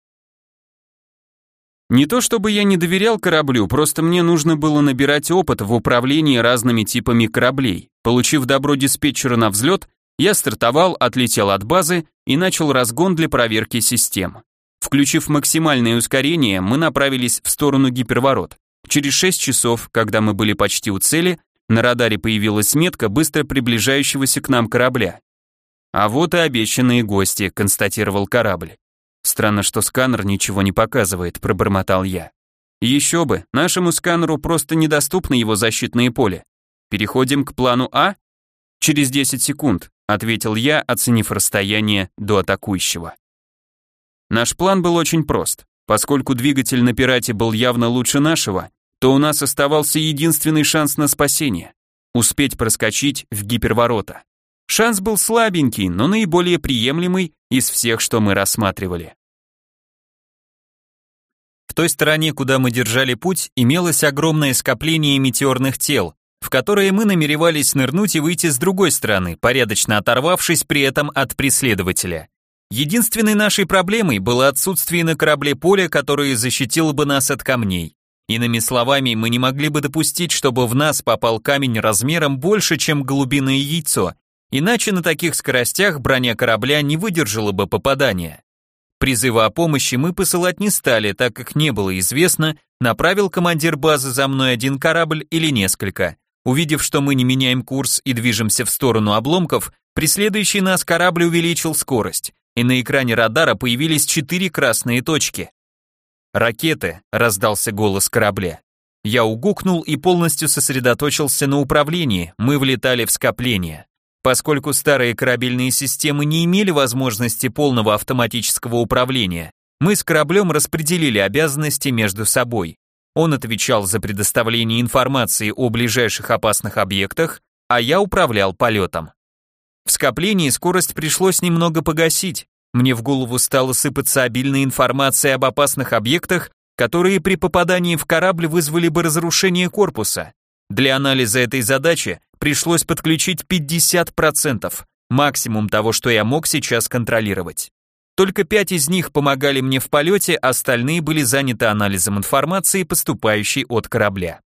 Не то чтобы я не доверял кораблю, просто мне нужно было набирать опыт в управлении разными типами кораблей. Получив добро диспетчера на взлет, я стартовал, отлетел от базы и начал разгон для проверки систем. Включив максимальное ускорение, мы направились в сторону гиперворот. Через шесть часов, когда мы были почти у цели, на радаре появилась метка быстро приближающегося к нам корабля. «А вот и обещанные гости», — констатировал корабль. «Странно, что сканер ничего не показывает», — пробормотал я. «Еще бы, нашему сканеру просто недоступно его защитное поле. Переходим к плану А?» «Через десять секунд», — ответил я, оценив расстояние до атакующего. Наш план был очень прост. Поскольку двигатель на пирате был явно лучше нашего, то у нас оставался единственный шанс на спасение — успеть проскочить в гиперворота. Шанс был слабенький, но наиболее приемлемый из всех, что мы рассматривали. В той стороне, куда мы держали путь, имелось огромное скопление метеорных тел, в которые мы намеревались нырнуть и выйти с другой стороны, порядочно оторвавшись при этом от преследователя. Единственной нашей проблемой было отсутствие на корабле поля, которое защитило бы нас от камней. Иными словами, мы не могли бы допустить, чтобы в нас попал камень размером больше, чем голубиное яйцо, иначе на таких скоростях броня корабля не выдержала бы попадания. Призыва о помощи мы посылать не стали, так как не было известно, направил командир базы за мной один корабль или несколько. Увидев, что мы не меняем курс и движемся в сторону обломков, преследующий нас корабль увеличил скорость, и на экране радара появились четыре красные точки. «Ракеты», — раздался голос корабля. Я угукнул и полностью сосредоточился на управлении, мы влетали в скопление. Поскольку старые корабельные системы не имели возможности полного автоматического управления, мы с кораблем распределили обязанности между собой. Он отвечал за предоставление информации о ближайших опасных объектах, а я управлял полетом. В скоплении скорость пришлось немного погасить. Мне в голову стала сыпаться обильная информация об опасных объектах, которые при попадании в корабль вызвали бы разрушение корпуса. Для анализа этой задачи пришлось подключить пятьдесят процентов, максимум того, что я мог сейчас контролировать. Только пять из них помогали мне в полете, остальные были заняты анализом информации, поступающей от корабля.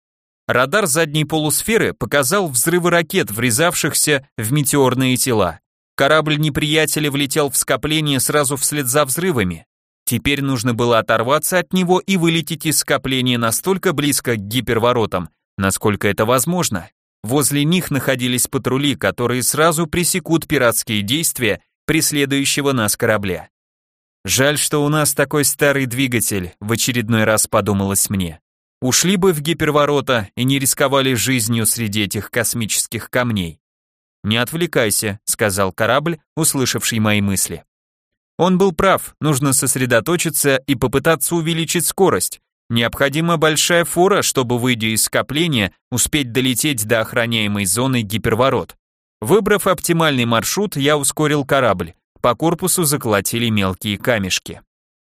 Радар задней полусферы показал взрывы ракет, врезавшихся в метеорные тела. Корабль неприятеля влетел в скопление сразу вслед за взрывами. Теперь нужно было оторваться от него и вылететь из скопления настолько близко к гиперворотам, насколько это возможно. Возле них находились патрули, которые сразу пресекут пиратские действия преследующего нас корабля. Жаль, что у нас такой старый двигатель, в очередной раз подумалось мне. Ушли бы в гиперворота и не рисковали жизнью среди этих космических камней. «Не отвлекайся», — сказал корабль, услышавший мои мысли. Он был прав, нужно сосредоточиться и попытаться увеличить скорость. Необходима большая фора, чтобы, выйдя из скопления, успеть долететь до охраняемой зоны гиперворот. Выбрав оптимальный маршрут, я ускорил корабль. По корпусу заколотили мелкие камешки.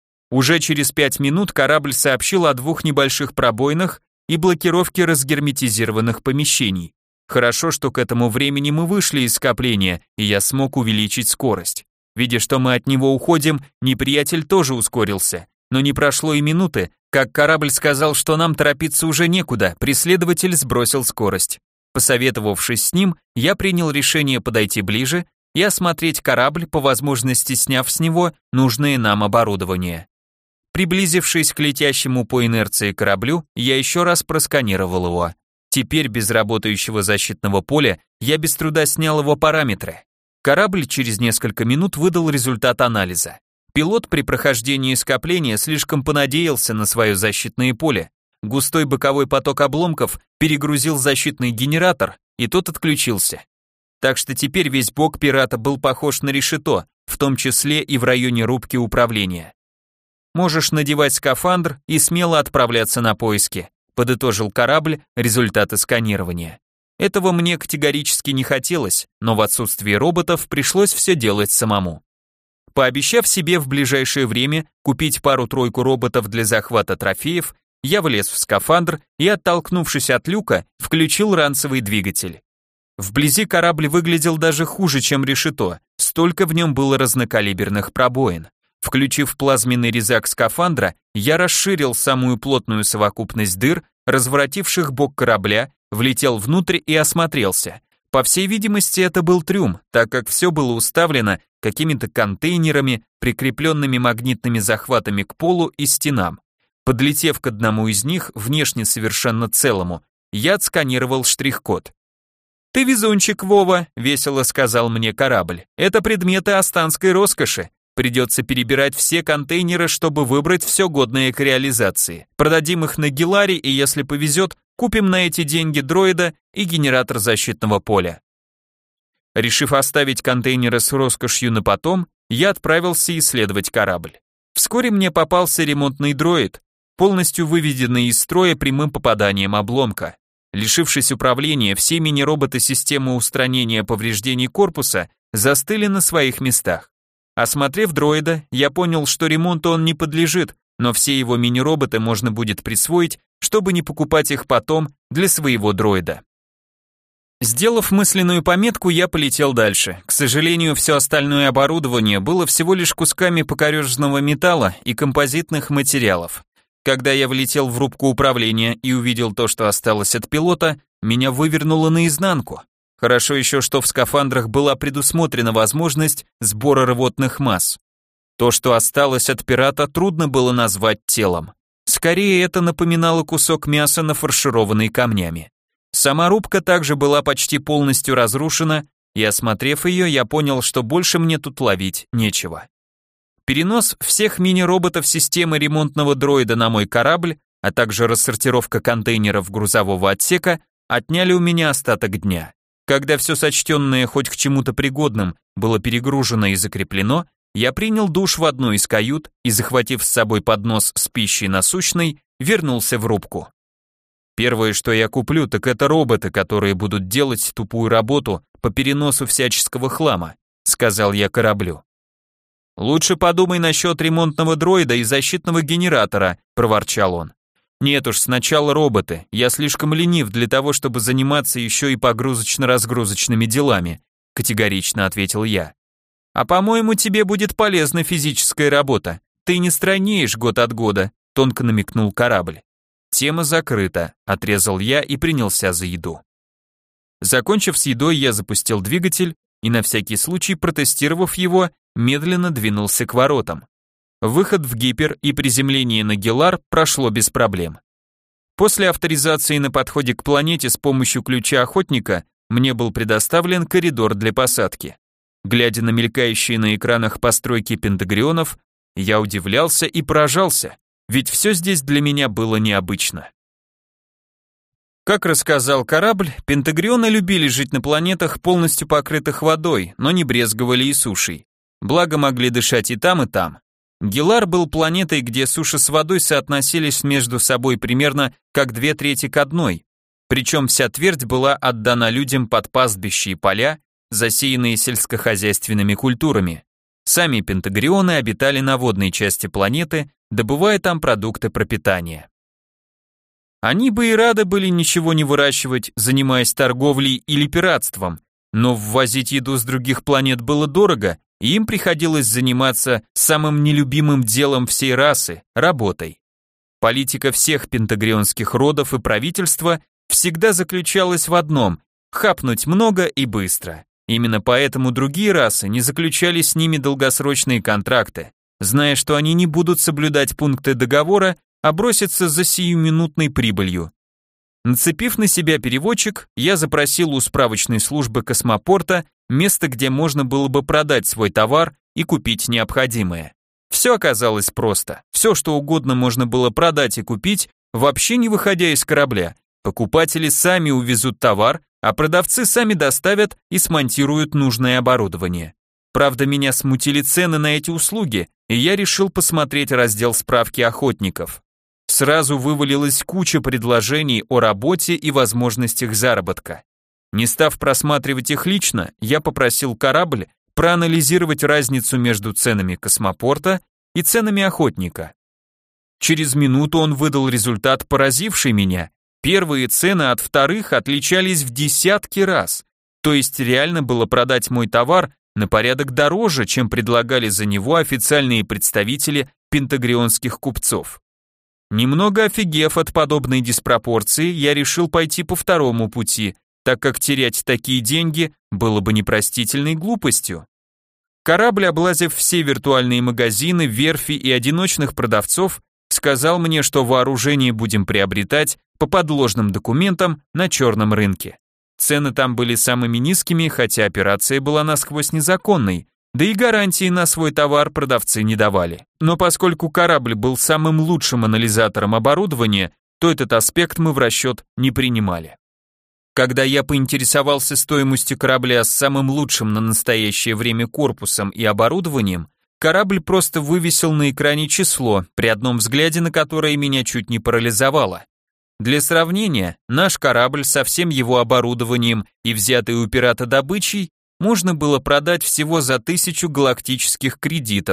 Уже через пять минут корабль сообщил о двух небольших пробоинах и блокировке разгерметизированных помещений. Хорошо, что к этому времени мы вышли из скопления, и я смог увеличить скорость. Видя, что мы от него уходим, неприятель тоже ускорился. Но не прошло и минуты, как корабль сказал, что нам торопиться уже некуда, преследователь сбросил скорость. Посоветовавшись с ним, я принял решение подойти ближе и осмотреть корабль, по возможности сняв с него нужное нам оборудование. Приблизившись к летящему по инерции кораблю, я еще раз просканировал его. Теперь без работающего защитного поля я без труда снял его параметры. Корабль через несколько минут выдал результат анализа. Пилот при прохождении скопления слишком понадеялся на свое защитное поле. Густой боковой поток обломков перегрузил защитный генератор, и тот отключился. Так что теперь весь бок пирата был похож на решето, в том числе и в районе рубки управления. «Можешь надевать скафандр и смело отправляться на поиски», подытожил корабль результаты сканирования. Этого мне категорически не хотелось, но в отсутствие роботов пришлось все делать самому. Пообещав себе в ближайшее время купить пару-тройку роботов для захвата трофеев, я влез в скафандр и, оттолкнувшись от люка, включил ранцевый двигатель. Вблизи корабль выглядел даже хуже, чем решето, столько в нем было разнокалиберных пробоин. Включив плазменный резак скафандра, я расширил самую плотную совокупность дыр, разворотивших бок корабля, влетел внутрь и осмотрелся. По всей видимости, это был трюм, так как все было уставлено какими-то контейнерами, прикрепленными магнитными захватами к полу и стенам. Подлетев к одному из них, внешне совершенно целому, я отсканировал штрих-код. «Ты везунчик, Вова», — весело сказал мне корабль. «Это предметы астанской роскоши. Придется перебирать все контейнеры, чтобы выбрать все годное к реализации. Продадим их на Геларе и, если повезет, купим на эти деньги дроида и генератор защитного поля». Решив оставить контейнеры с роскошью на потом, я отправился исследовать корабль. Вскоре мне попался ремонтный дроид, полностью выведенный из строя прямым попаданием обломка. Лишившись управления, все мини-роботы системы устранения повреждений корпуса застыли на своих местах. Осмотрев дроида, я понял, что ремонту он не подлежит, но все его мини-роботы можно будет присвоить, чтобы не покупать их потом для своего дроида. Сделав мысленную пометку, я полетел дальше. К сожалению, все остальное оборудование было всего лишь кусками покореженного металла и композитных материалов. Когда я влетел в рубку управления и увидел то, что осталось от пилота, меня вывернуло наизнанку. Хорошо еще, что в скафандрах была предусмотрена возможность сбора рвотных масс. То, что осталось от пирата, трудно было назвать телом. Скорее, это напоминало кусок мяса, нафаршированный камнями. Сама рубка также была почти полностью разрушена, и осмотрев ее, я понял, что больше мне тут ловить нечего. Перенос всех мини-роботов системы ремонтного дроида на мой корабль, а также рассортировка контейнеров грузового отсека отняли у меня остаток дня. Когда все сочтенное хоть к чему-то пригодным было перегружено и закреплено, я принял душ в одной из кают и, захватив с собой поднос с пищей насущной, вернулся в рубку. Первое, что я куплю, так это роботы, которые будут делать тупую работу по переносу всяческого хлама, сказал я кораблю. Лучше подумай насчет ремонтного дроида и защитного генератора, проворчал он. Нет уж, сначала роботы. Я слишком ленив для того, чтобы заниматься еще и погрузочно-разгрузочными делами, категорично ответил я. А по-моему, тебе будет полезна физическая работа. Ты не страннеешь год от года, тонко намекнул корабль. Тема закрыта, отрезал я и принялся за еду. Закончив с едой, я запустил двигатель и на всякий случай, протестировав его, медленно двинулся к воротам. Выход в гипер и приземление на Гелар прошло без проблем. После авторизации на подходе к планете с помощью ключа охотника мне был предоставлен коридор для посадки. Глядя на мелькающие на экранах постройки пентагрионов, я удивлялся и поражался. Ведь все здесь для меня было необычно. Как рассказал корабль, пентагрионы любили жить на планетах, полностью покрытых водой, но не брезговали и сушей. Благо могли дышать и там, и там. Гелар был планетой, где суша с водой соотносились между собой примерно как две трети к одной. Причем вся твердь была отдана людям под пастбища и поля, засеянные сельскохозяйственными культурами. Сами пентагрионы обитали на водной части планеты, добывая там продукты пропитания. Они бы и рады были ничего не выращивать, занимаясь торговлей или пиратством, но ввозить еду с других планет было дорого, и им приходилось заниматься самым нелюбимым делом всей расы – работой. Политика всех пентагрионских родов и правительства всегда заключалась в одном – хапнуть много и быстро. Именно поэтому другие расы не заключали с ними долгосрочные контракты, зная, что они не будут соблюдать пункты договора, а бросятся за сиюминутной прибылью. Нацепив на себя переводчик, я запросил у справочной службы космопорта место, где можно было бы продать свой товар и купить необходимое. Все оказалось просто. Все, что угодно можно было продать и купить, вообще не выходя из корабля. Покупатели сами увезут товар, а продавцы сами доставят и смонтируют нужное оборудование. Правда, меня смутили цены на эти услуги, и я решил посмотреть раздел справки охотников. Сразу вывалилась куча предложений о работе и возможностях заработка. Не став просматривать их лично, я попросил корабль проанализировать разницу между ценами космопорта и ценами охотника. Через минуту он выдал результат, поразивший меня. Первые цены от вторых отличались в десятки раз, то есть реально было продать мой товар на порядок дороже, чем предлагали за него официальные представители пентагрионских купцов. Немного офигев от подобной диспропорции, я решил пойти по второму пути, так как терять такие деньги было бы непростительной глупостью. Корабль, облазив все виртуальные магазины, верфи и одиночных продавцов, сказал мне, что вооружение будем приобретать по подложным документам на черном рынке. Цены там были самыми низкими, хотя операция была насквозь незаконной, да и гарантии на свой товар продавцы не давали. Но поскольку корабль был самым лучшим анализатором оборудования, то этот аспект мы в расчет не принимали. Когда я поинтересовался стоимостью корабля с самым лучшим на настоящее время корпусом и оборудованием, корабль просто вывесил на экране число, при одном взгляде на которое меня чуть не парализовало. Для сравнения, наш корабль со всем его оборудованием и взятой у пирата добычей можно было продать всего за тысячу галактических кредитов,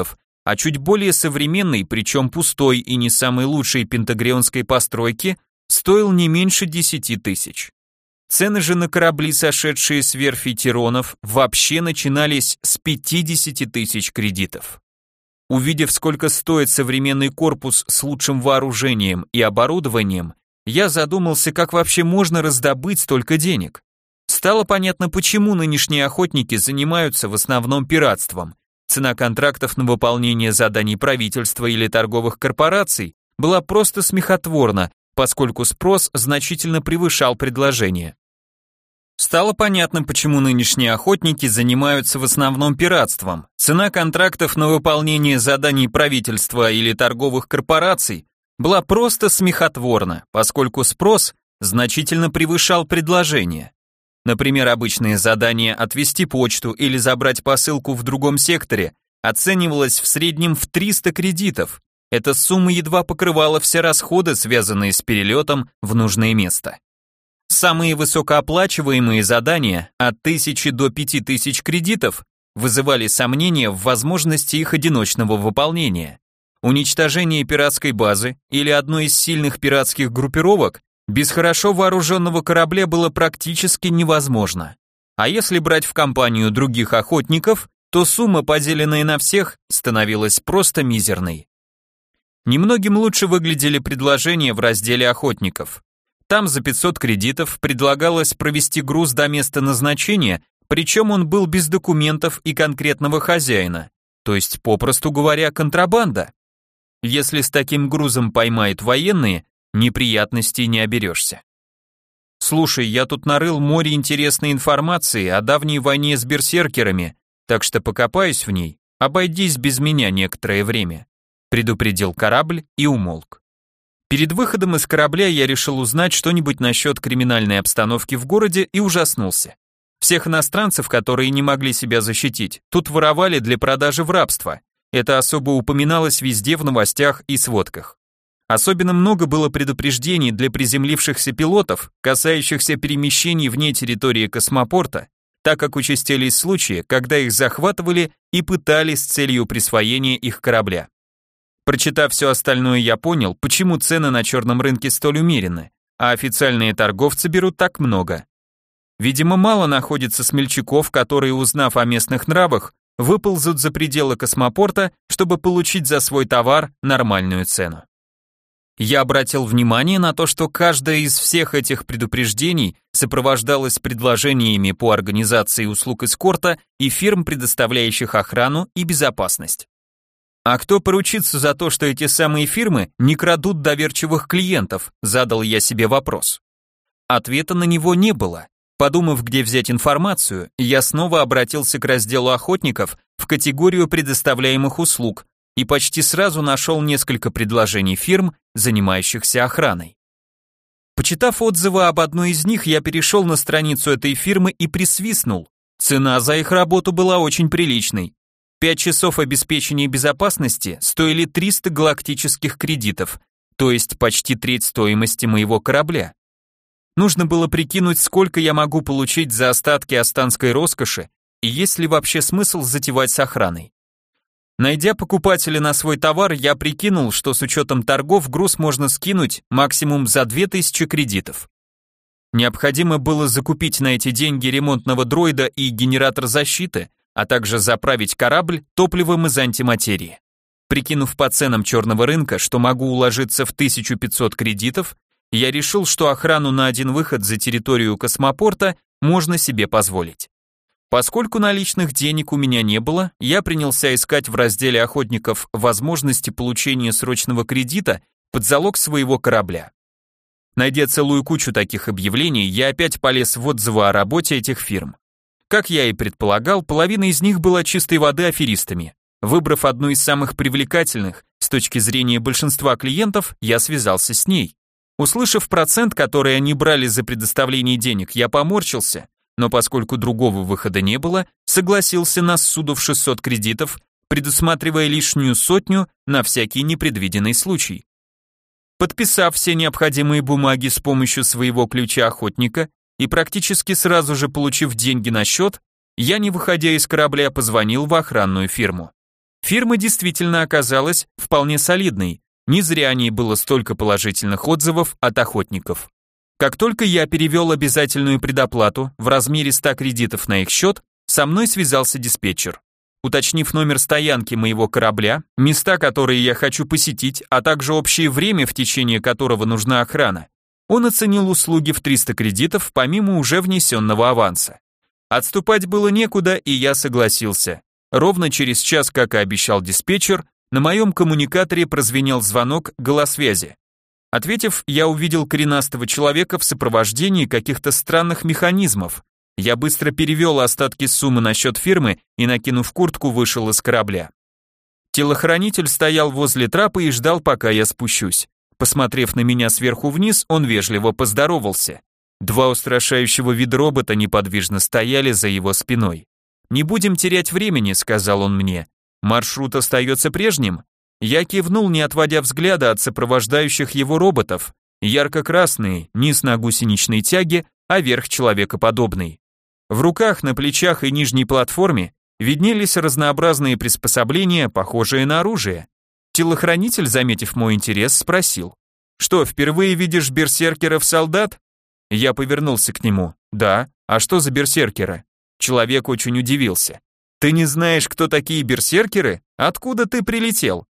а чуть более современный, причем пустой и не самой лучшей пентагрионской постройки, стоил не меньше десяти тысяч. Цены же на корабли, сошедшие с верфи Тиронов, вообще начинались с пятидесяти тысяч кредитов. Увидев, сколько стоит современный корпус с лучшим вооружением и оборудованием, я задумался, как вообще можно раздобыть столько денег. Стало понятно, почему нынешние охотники занимаются в основном пиратством. Цена контрактов на выполнение заданий правительства или торговых корпораций была просто смехотворна, поскольку спрос значительно превышал предложение. Стало понятно, почему нынешние охотники занимаются в основном пиратством. Цена контрактов на выполнение заданий правительства или торговых корпораций была просто смехотворна, поскольку спрос значительно превышал предложение. Например, обычные задания отвезти почту или забрать посылку в другом секторе оценивалось в среднем в триста кредитов. Эта сумма едва покрывала все расходы, связанные с перелетом в нужное место. Самые высокооплачиваемые задания от тысячи до пяти тысяч кредитов вызывали сомнения в возможности их одиночного выполнения. Уничтожение пиратской базы или одной из сильных пиратских группировок без хорошо вооруженного корабля было практически невозможно. А если брать в компанию других охотников, то сумма, поделенная на всех, становилась просто мизерной. Немногим лучше выглядели предложения в разделе охотников. Там за пятьсот кредитов предлагалось провести груз до места назначения, причем он был без документов и конкретного хозяина, то есть, попросту говоря, контрабанда. Если с таким грузом поймают военные, неприятностей не оберешься. Слушай, я тут нарыл море интересной информации о давней войне с берсеркерами, так что покопаюсь в ней, обойдись без меня некоторое время, предупредил корабль и умолк. Перед выходом из корабля я решил узнать что-нибудь насчет криминальной обстановки в городе и ужаснулся. Всех иностранцев, которые не могли себя защитить, тут воровали для продажи в рабство. Это особо упоминалось везде в новостях и сводках. Особенно много было предупреждений для приземлившихся пилотов, касающихся перемещений вне территории космопорта, так как участились случаи, когда их захватывали и пытали с целью присвоения их корабля. Прочитав все остальное, я понял, почему цены на черном рынке столь умеренны, а официальные торговцы берут так много. Видимо, мало находится смельчаков, которые, узнав о местных нравах, выползут за пределы космопорта, чтобы получить за свой товар нормальную цену. Я обратил внимание на то, что каждое из всех этих предупреждений сопровождалось предложениями по организации услуг эскорта и фирм, предоставляющих охрану и безопасность. А кто поручится за то, что эти самые фирмы не крадут доверчивых клиентов, задал я себе вопрос. Ответа на него не было. Подумав, где взять информацию, я снова обратился к разделу охотников в категорию предоставляемых услуг и почти сразу нашел несколько предложений фирм, занимающихся охраной. Почитав отзывы об одной из них, я перешел на страницу этой фирмы и присвистнул. Цена за их работу была очень приличной. Пять часов обеспечения безопасности стоили триста галактических кредитов, то есть почти треть стоимости моего корабля. Нужно было прикинуть, сколько я могу получить за остатки астанской роскоши и есть ли вообще смысл затевать с охраной. Найдя покупателя на свой товар, я прикинул, что с учетом торгов груз можно скинуть максимум за две тысячи кредитов. Необходимо было закупить на эти деньги ремонтного дроида и генератор защиты, а также заправить корабль топливом из антиматерии. Прикинув по ценам черного рынка, что могу уложиться в тысячу пятьсот кредитов, я решил, что охрану на один выход за территорию космопорта можно себе позволить. Поскольку наличных денег у меня не было, я принялся искать в разделе охотников возможности получения срочного кредита под залог своего корабля. Найдя целую кучу таких объявлений, я опять полез в отзывы о работе этих фирм. Как я и предполагал, половина из них была чистой воды аферистами. Выбрав одну из самых привлекательных с точки зрения большинства клиентов, я связался с ней. Услышав процент, который они брали за предоставление денег, я поморщился, но поскольку другого выхода не было, согласился на ссуду в шестьсот кредитов, предусматривая лишнюю сотню на всякий непредвиденный случай. Подписав все необходимые бумаги с помощью своего ключа охотника и практически сразу же получив деньги на счет, я, не выходя из корабля, позвонил в охранную фирму. Фирма действительно оказалась вполне солидной, не зря о ней было столько положительных отзывов от охотников. Как только я перевел обязательную предоплату в размере ста кредитов на их счет, со мной связался диспетчер. Уточнив номер стоянки моего корабля, места, которые я хочу посетить, а также общее время, в течение которого нужна охрана, он оценил услуги в триста кредитов помимо уже внесенного аванса. Отступать было некуда, и я согласился. Ровно через час, как и обещал диспетчер, на моем коммуникаторе прозвенел звонок голосвязи. Ответив, я увидел коренастого человека в сопровождении каких-то странных механизмов. Я быстро перевел остатки суммы на счет фирмы и, накинув куртку, вышел из корабля. Телохранитель стоял возле трапа и ждал, пока я спущусь. Посмотрев на меня сверху вниз, он вежливо поздоровался. Два устрашающего вида робота неподвижно стояли за его спиной. «Не будем терять времени», — сказал он мне. «Маршрут остается прежним?» Я кивнул, не отводя взгляда от сопровождающих его роботов. Ярко-красный, низ на гусеничной тяге, а верх человекоподобный. В руках, на плечах и нижней платформе виднелись разнообразные приспособления, похожие на оружие. Телохранитель, заметив мой интерес, спросил: «Что, впервые видишь берсеркеров-солдат?» Я повернулся к нему. «Да, а что за берсеркеры?» Человек очень удивился. «Ты не знаешь, кто такие берсеркеры? Откуда ты прилетел?»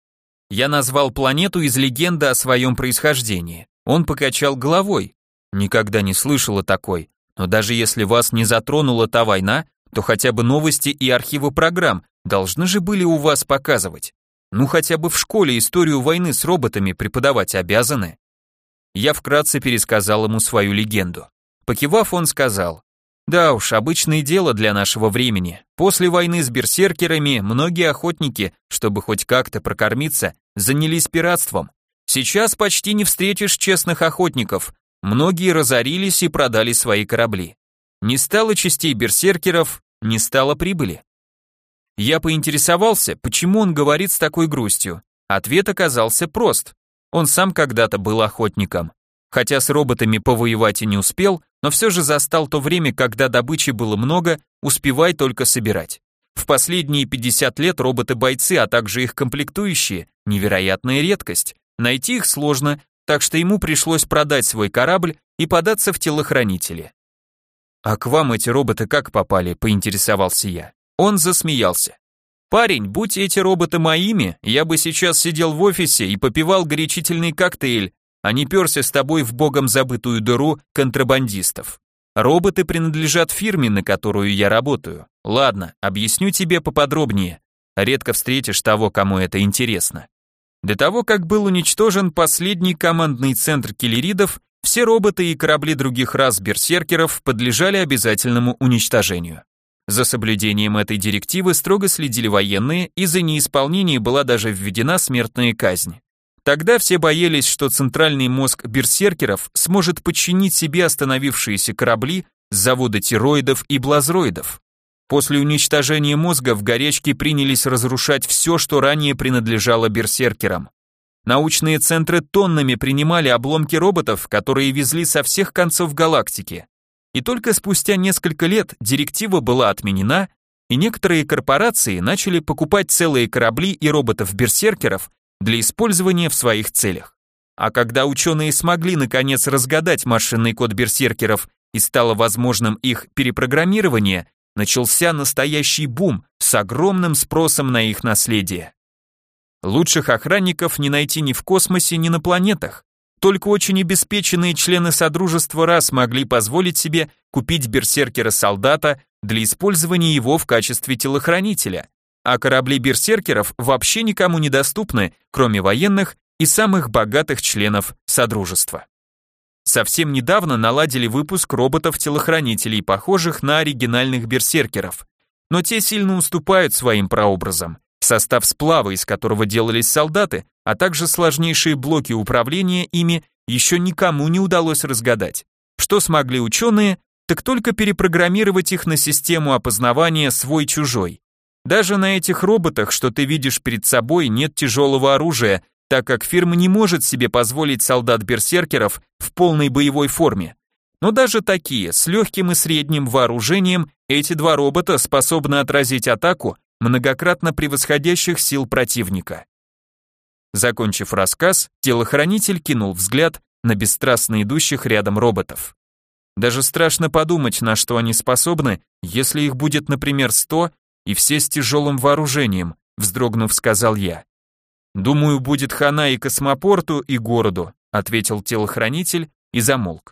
Я назвал планету из легенды о своем происхождении. Он покачал головой. «Никогда не слышал о такой. Но даже если вас не затронула та война, то хотя бы новости и архивы программ должны же были у вас показывать. Ну хотя бы в школе историю войны с роботами преподавать обязаны». Я вкратце пересказал ему свою легенду. Покивав, он сказал: «Да уж, обычное дело для нашего времени. После войны с берсеркерами многие охотники, чтобы хоть как-то прокормиться, занялись пиратством. Сейчас почти не встретишь честных охотников. Многие разорились и продали свои корабли. Не стало частей берсеркеров, не стало прибыли». Я поинтересовался, почему он говорит с такой грустью. Ответ оказался прост. Он сам когда-то был охотником. Хотя с роботами повоевать и не успел, но все же застал то время, когда добычи было много, успевай только собирать. В последние пятьдесят лет роботы-бойцы, а также их комплектующие, невероятная редкость. Найти их сложно, так что ему пришлось продать свой корабль и податься в телохранители. «А к вам эти роботы как попали?» – поинтересовался я. Он засмеялся. «Парень, будь эти роботы моими, я бы сейчас сидел в офисе и попивал горячительный коктейль, а не перся с тобой в богом забытую дыру контрабандистов. Роботы принадлежат фирме, на которую я работаю. Ладно, объясню тебе поподробнее. Редко встретишь того, кому это интересно. До того, как был уничтожен последний командный центр киллеридов, все роботы и корабли других рас берсеркеров подлежали обязательному уничтожению. За соблюдением этой директивы строго следили военные, и за неисполнение была даже введена смертная казнь. Тогда все боялись, что центральный мозг берсеркеров сможет подчинить себе остановившиеся корабли с завода тироидов и блазроидов. После уничтожения мозга в горячке принялись разрушать все, что ранее принадлежало берсеркерам. Научные центры тоннами принимали обломки роботов, которые везли со всех концов галактики. И только спустя несколько лет директива была отменена, и некоторые корпорации начали покупать целые корабли и роботов-берсеркеров для использования в своих целях. А когда ученые смогли наконец разгадать машинный код берсеркеров и стало возможным их перепрограммирование, начался настоящий бум с огромным спросом на их наследие. Лучших охранников не найти ни в космосе, ни на планетах. Только очень обеспеченные члены Содружества рас могли позволить себе купить берсеркера-солдата для использования его в качестве телохранителя, а корабли берсеркеров вообще никому не доступны, кроме военных и самых богатых членов Содружества. Совсем недавно наладили выпуск роботов-телохранителей, похожих на оригинальных берсеркеров, но те сильно уступают своим прообразам. Состав сплава, из которого делались солдаты, а также сложнейшие блоки управления ими еще никому не удалось разгадать. Что смогли ученые, так только перепрограммировать их на систему опознавания свой-чужой. Даже на этих роботах, что ты видишь перед собой, нет тяжелого оружия, так как фирма не может себе позволить солдат-берсеркеров в полной боевой форме. Но даже такие, с легким и средним вооружением, эти два робота способны отразить атаку многократно превосходящих сил противника. Закончив рассказ, телохранитель кинул взгляд на бесстрастно идущих рядом роботов. Даже страшно подумать, на что они способны, если их будет, например, сто, и все с тяжелым вооружением, вздрогнув, сказал я. Думаю, будет хана и космопорту, и городу, ответил телохранитель и замолк.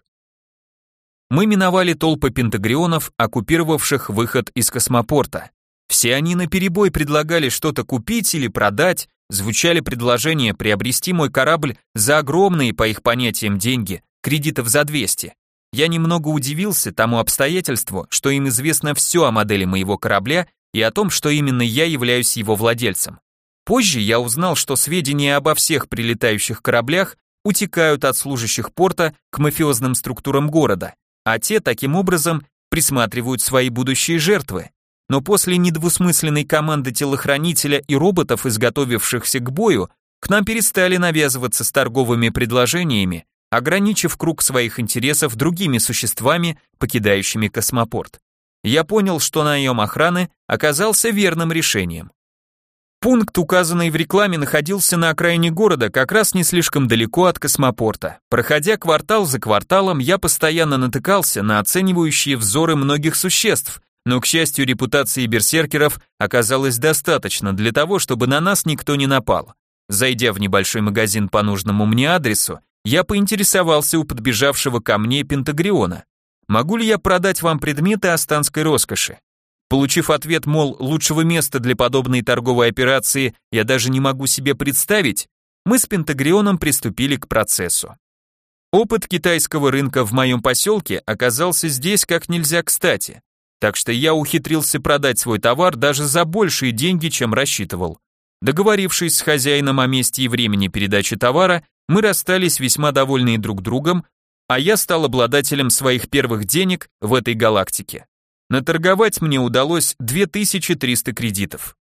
Мы миновали толпы пентагрионов, оккупировавших выход из космопорта. Все они наперебой предлагали что-то купить или продать, звучали предложения приобрести мой корабль за огромные, по их понятиям, деньги, кредитов за двести. Я немного удивился тому обстоятельству, что им известно все о модели моего корабля и о том, что именно я являюсь его владельцем. Позже я узнал, что сведения обо всех прилетающих кораблях утекают от служащих порта к мафиозным структурам города, а те таким образом присматривают свои будущие жертвы. Но после недвусмысленной команды телохранителя и роботов, изготовившихся к бою, к нам перестали навязываться с торговыми предложениями, ограничив круг своих интересов другими существами, покидающими космопорт. Я понял, что наем охраны оказался верным решением. Пункт, указанный в рекламе, находился на окраине города, как раз не слишком далеко от космопорта. Проходя квартал за кварталом, я постоянно натыкался на оценивающие взоры многих существ, но, к счастью, репутации берсеркеров оказалось достаточно для того, чтобы на нас никто не напал. Зайдя в небольшой магазин по нужному мне адресу, я поинтересовался у подбежавшего ко мне пентагриона: могу ли я продать вам предметы астанской роскоши? Получив ответ, мол, лучшего места для подобной торговой операции я даже не могу себе представить, мы с пентагрионом приступили к процессу. Опыт китайского рынка в моем поселке оказался здесь как нельзя кстати, так что я ухитрился продать свой товар даже за большие деньги, чем рассчитывал. Договорившись с хозяином о месте и времени передачи товара, мы расстались весьма довольные друг другом, а я стал обладателем своих первых денег в этой галактике. Наторговать мне удалось две тысячи триста кредитов.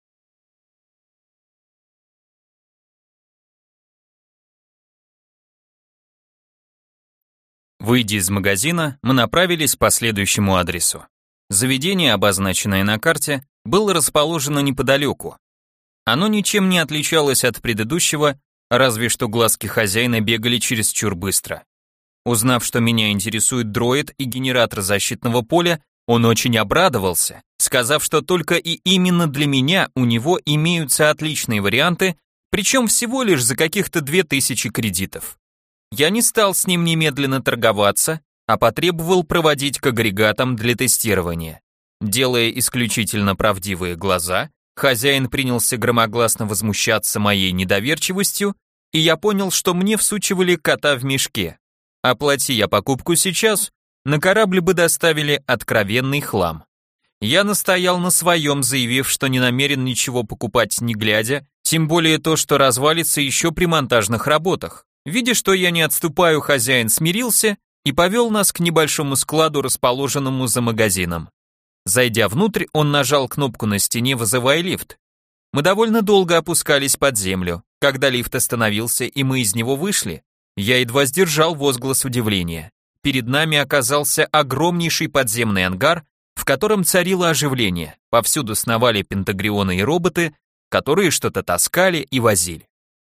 Выйдя из магазина, мы направились по следующему адресу. Заведение, обозначенное на карте, было расположено неподалеку. Оно ничем не отличалось от предыдущего, разве что глазки хозяина бегали чересчур быстро. Узнав, что меня интересует дроид и генератор защитного поля, он очень обрадовался, сказав, что только и именно для меня у него имеются отличные варианты, причем всего лишь за каких-то две тысячи кредитов. Я не стал с ним немедленно торговаться, а потребовал проводить к агрегатам для тестирования. Делая исключительно правдивые глаза, хозяин принялся громогласно возмущаться моей недоверчивостью, и я понял, что мне всучивали кота в мешке. Оплати я покупку сейчас, на корабль бы доставили откровенный хлам. Я настоял на своем, заявив, что не намерен ничего покупать не глядя, тем более то, что развалится еще при монтажных работах. Видя, что я не отступаю, хозяин смирился и повел нас к небольшому складу, расположенному за магазином. Зайдя внутрь, он нажал кнопку на стене, вызывая лифт. Мы довольно долго опускались под землю. Когда лифт остановился и мы из него вышли, я едва сдержал возглас удивления. Перед нами оказался огромнейший подземный ангар, в котором царило оживление. Повсюду сновали пентагрионы и роботы, которые что-то таскали и возили.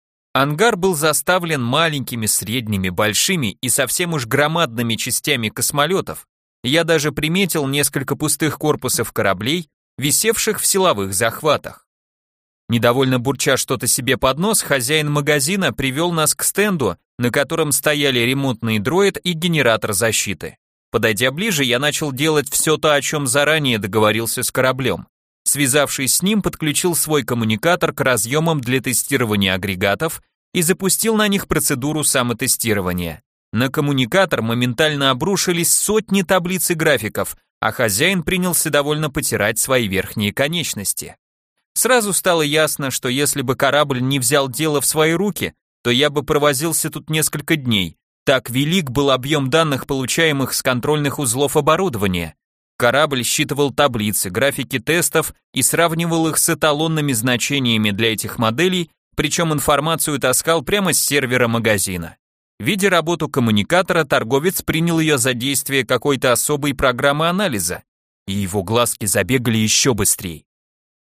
Ангар был заставлен маленькими, средними, большими и совсем уж громадными частями космолетов. Я даже приметил несколько пустых корпусов кораблей, висевших в силовых захватах. Недовольно бурча что-то себе под нос, хозяин магазина привел нас к стенду, на котором стояли ремонтный дроид и генератор защиты. Подойдя ближе, я начал делать все то, о чем заранее договорился с кораблем. Связавшись с ним, подключил свой коммуникатор к разъемам для тестирования агрегатов и запустил на них процедуру самотестирования. На коммуникатор моментально обрушились сотни таблиц и графиков, а хозяин принялся довольно потирать свои верхние конечности. Сразу стало ясно, что если бы корабль не взял дело в свои руки, то я бы провозился тут несколько дней. Так велик был объем данных, получаемых с контрольных узлов оборудования. Корабль считывал таблицы, графики тестов и сравнивал их с эталонными значениями для этих моделей, причем информацию таскал прямо с сервера магазина. Видя работу коммуникатора, торговец принял ее за действие какой-то особой программы анализа, и его глазки забегали еще быстрее.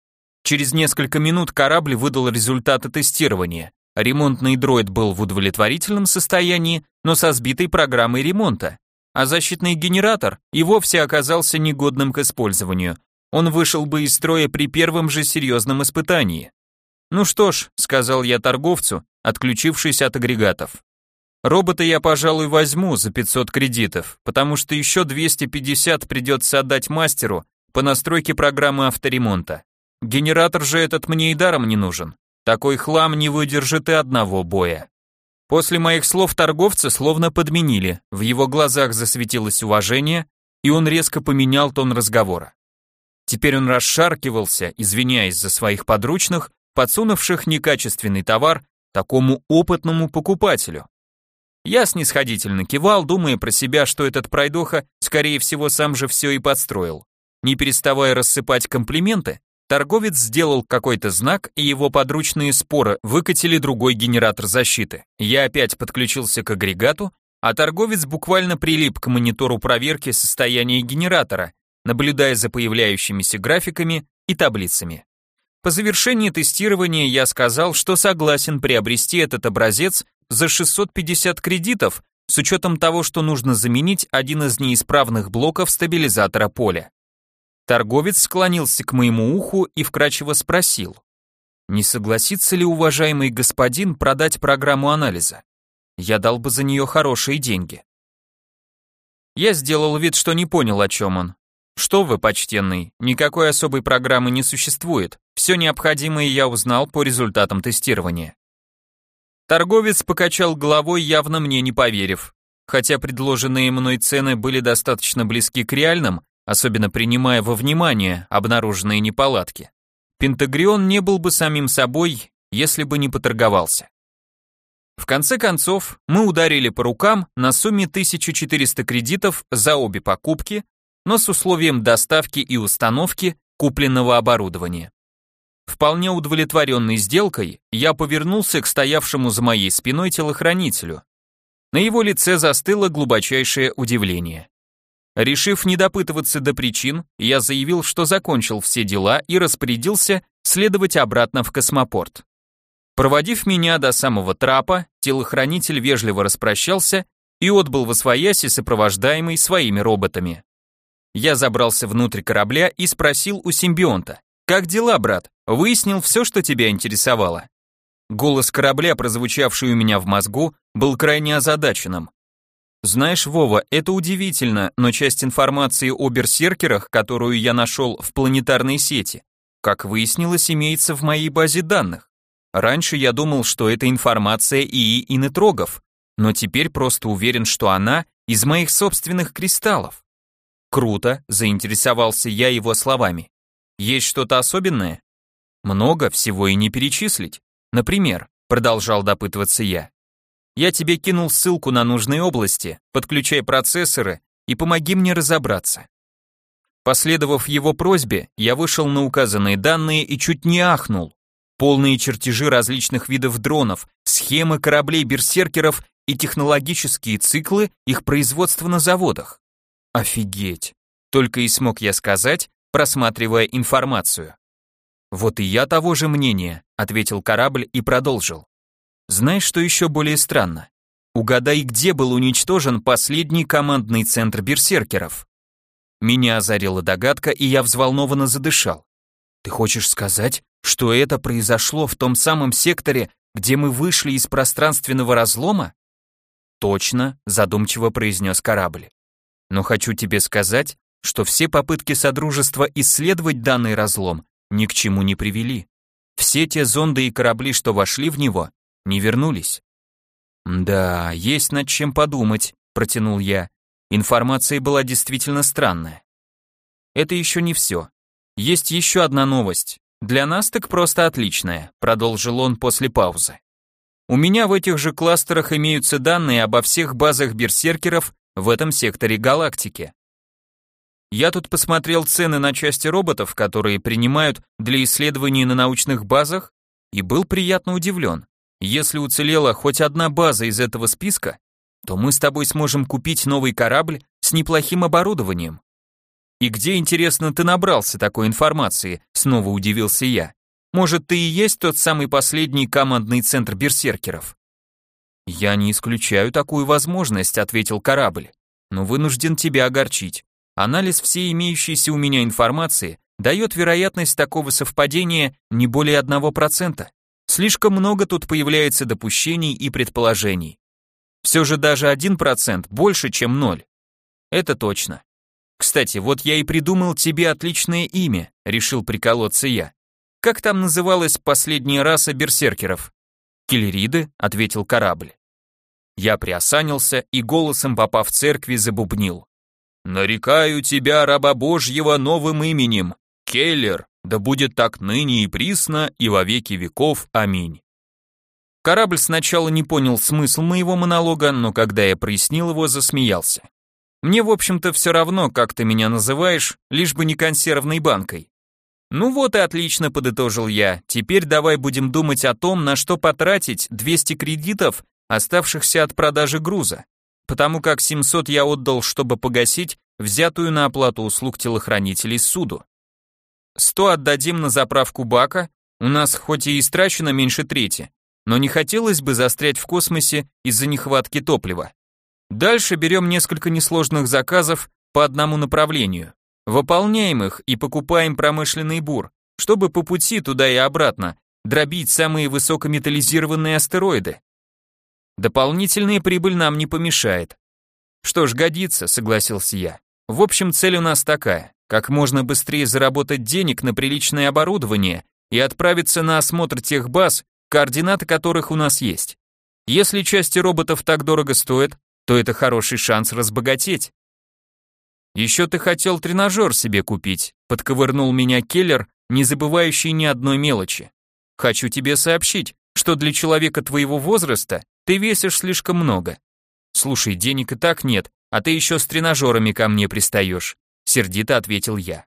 Через несколько минут корабль выдал результаты тестирования. Ремонтный дроид был в удовлетворительном состоянии, но со сбитой программой ремонта. А защитный генератор и вовсе оказался негодным к использованию. Он вышел бы из строя при первом же серьезном испытании. «Ну что ж», — сказал я торговцу, отключившись от агрегатов. «Робота я, пожалуй, возьму за пятьсот кредитов, потому что еще двести пятьдесят придется отдать мастеру по настройке программы авторемонта. Генератор же этот мне и даром не нужен. Такой хлам не выдержит и одного боя». После моих слов торговца словно подменили, в его глазах засветилось уважение, и он резко поменял тон разговора. Теперь он расшаркивался, извиняясь за своих подручных, подсунувших некачественный товар такому опытному покупателю. Я снисходительно кивал, думая про себя, что этот пройдоха, скорее всего, сам же все и подстроил. Не переставая рассыпать комплименты, торговец сделал какой-то знак, и его подручные споро выкатили другой генератор защиты. Я опять подключился к агрегату, а торговец буквально прилип к монитору проверки состояния генератора, наблюдая за появляющимися графиками и таблицами. По завершении тестирования я сказал, что согласен приобрести этот образец за шестьсот пятьдесят кредитов, с учетом того, что нужно заменить один из неисправных блоков стабилизатора поля. Торговец склонился к моему уху и вкратчиво спросил: «Не согласится ли уважаемый господин продать программу анализа? Я дал бы за нее хорошие деньги». Я сделал вид, что не понял, о чем он. «Что вы, почтенный, никакой особой программы не существует. Все необходимое я узнал по результатам тестирования». Торговец покачал головой, явно мне не поверив. Хотя предложенные мной цены были достаточно близки к реальным, особенно принимая во внимание обнаруженные неполадки, Пентагрион не был бы самим собой, если бы не поторговался. В конце концов, мы ударили по рукам на сумме тысяча четыреста кредитов за обе покупки, но с условием доставки и установки купленного оборудования. Вполне удовлетворенный сделкой, я повернулся к стоявшему за моей спиной телохранителю. На его лице застыло глубочайшее удивление. Решив не допытываться до причин, я заявил, что закончил все дела и распорядился следовать обратно в космопорт. Проводив меня до самого трапа, телохранитель вежливо распрощался и отбыл восвояси, сопровождаемый своими роботами. Я забрался внутрь корабля и спросил у симбионта: «Как дела, брат? Выяснил все, что тебя интересовало?» Голос корабля, прозвучавший у меня в мозгу, был крайне озадаченным. «Знаешь, Вова, это удивительно, но часть информации о берсеркерах, которую я нашел в планетарной сети, как выяснилось, имеется в моей базе данных. Раньше я думал, что это информация ИИ инетрогов, но теперь просто уверен, что она из моих собственных кристаллов». «Круто», заинтересовался я его словами. «Есть что-то особенное?» «Много, всего и не перечислить. Например», продолжал допытываться я, «я тебе кинул ссылку на нужные области, подключай процессоры и помоги мне разобраться». Последовав его просьбе, я вышел на указанные данные и чуть не ахнул. Полные чертежи различных видов дронов, схемы кораблей-берсеркеров и технологические циклы их производства на заводах. Офигеть! Только и смог я сказать, просматривая информацию. «Вот и я того же мнения», — ответил корабль и продолжил. «Знаешь, что еще более странно? Угадай, где был уничтожен последний командный центр берсеркеров?» Меня озарила догадка, и я взволнованно задышал. «Ты хочешь сказать, что это произошло в том самом секторе, где мы вышли из пространственного разлома?» «Точно», — задумчиво произнес корабль. «Но хочу тебе сказать, что все попытки Содружества исследовать данный разлом ни к чему не привели. Все те зонды и корабли, что вошли в него, не вернулись». «Да, есть над чем подумать», — протянул я. Информация была действительно странная. «Это еще не все. Есть еще одна новость. Для нас так просто отличная», — продолжил он после паузы. «У меня в этих же кластерах имеются данные обо всех базах берсеркеров в этом секторе галактики. Я тут посмотрел цены на части роботов, которые принимают для исследований на научных базах, и был приятно удивлен. Если уцелела хоть одна база из этого списка, то мы с тобой сможем купить новый корабль с неплохим оборудованием». «И где, интересно, ты набрался такой информации?» — снова удивился я. Может, ты и есть тот самый последний командный центр берсеркеров? Я не исключаю такую возможность, ответил корабль, но вынужден тебя огорчить. Анализ всей имеющейся у меня информации дает вероятность такого совпадения не более одного процента. Слишком много тут появляется допущений и предположений. Все же даже один процент больше, чем ноль. Это точно. Кстати, вот я и придумал тебе отличное имя, решил приколоться я. Как там называлась последняя раса берсеркеров? Киллериды, ответил корабль. Я приосанился и голосом, попав в церкви, забубнил. Нарекаю тебя, раба Божьего, новым именем. Келлер, да будет так ныне и присно, и во веки веков. Аминь. Корабль сначала не понял смысл моего монолога, но когда я прояснил его, засмеялся. Мне, в общем-то, все равно, как ты меня называешь, лишь бы не консервной банкой. Ну вот и отлично, подытожил я. Теперь давай будем думать о том, на что потратить двести кредитов, оставшихся от продажи груза. Потому как семьсот я отдал, чтобы погасить взятую на оплату услуг телохранителей суду. сто отдадим на заправку бака, у нас хоть и истрачено меньше трети, но не хотелось бы застрять в космосе из-за нехватки топлива. Дальше берем несколько несложных заказов по одному направлению, выполняем их и покупаем промышленный бур, чтобы по пути туда и обратно дробить самые высокометаллизированные астероиды. Дополнительная прибыль нам не помешает. Что ж, годится, согласился я. В общем, цель у нас такая: как можно быстрее заработать денег на приличное оборудование и отправиться на осмотр тех баз, координаты которых у нас есть. Если части роботов так дорого стоят, то это хороший шанс разбогатеть. Еще ты хотел тренажер себе купить, подковырнул меня Келлер, не забывающий ни одной мелочи. Хочу тебе сообщить, что для человека твоего возраста ты весишь слишком много. Слушай, денег и так нет, а ты еще с тренажерами ко мне пристаешь, сердито ответил я.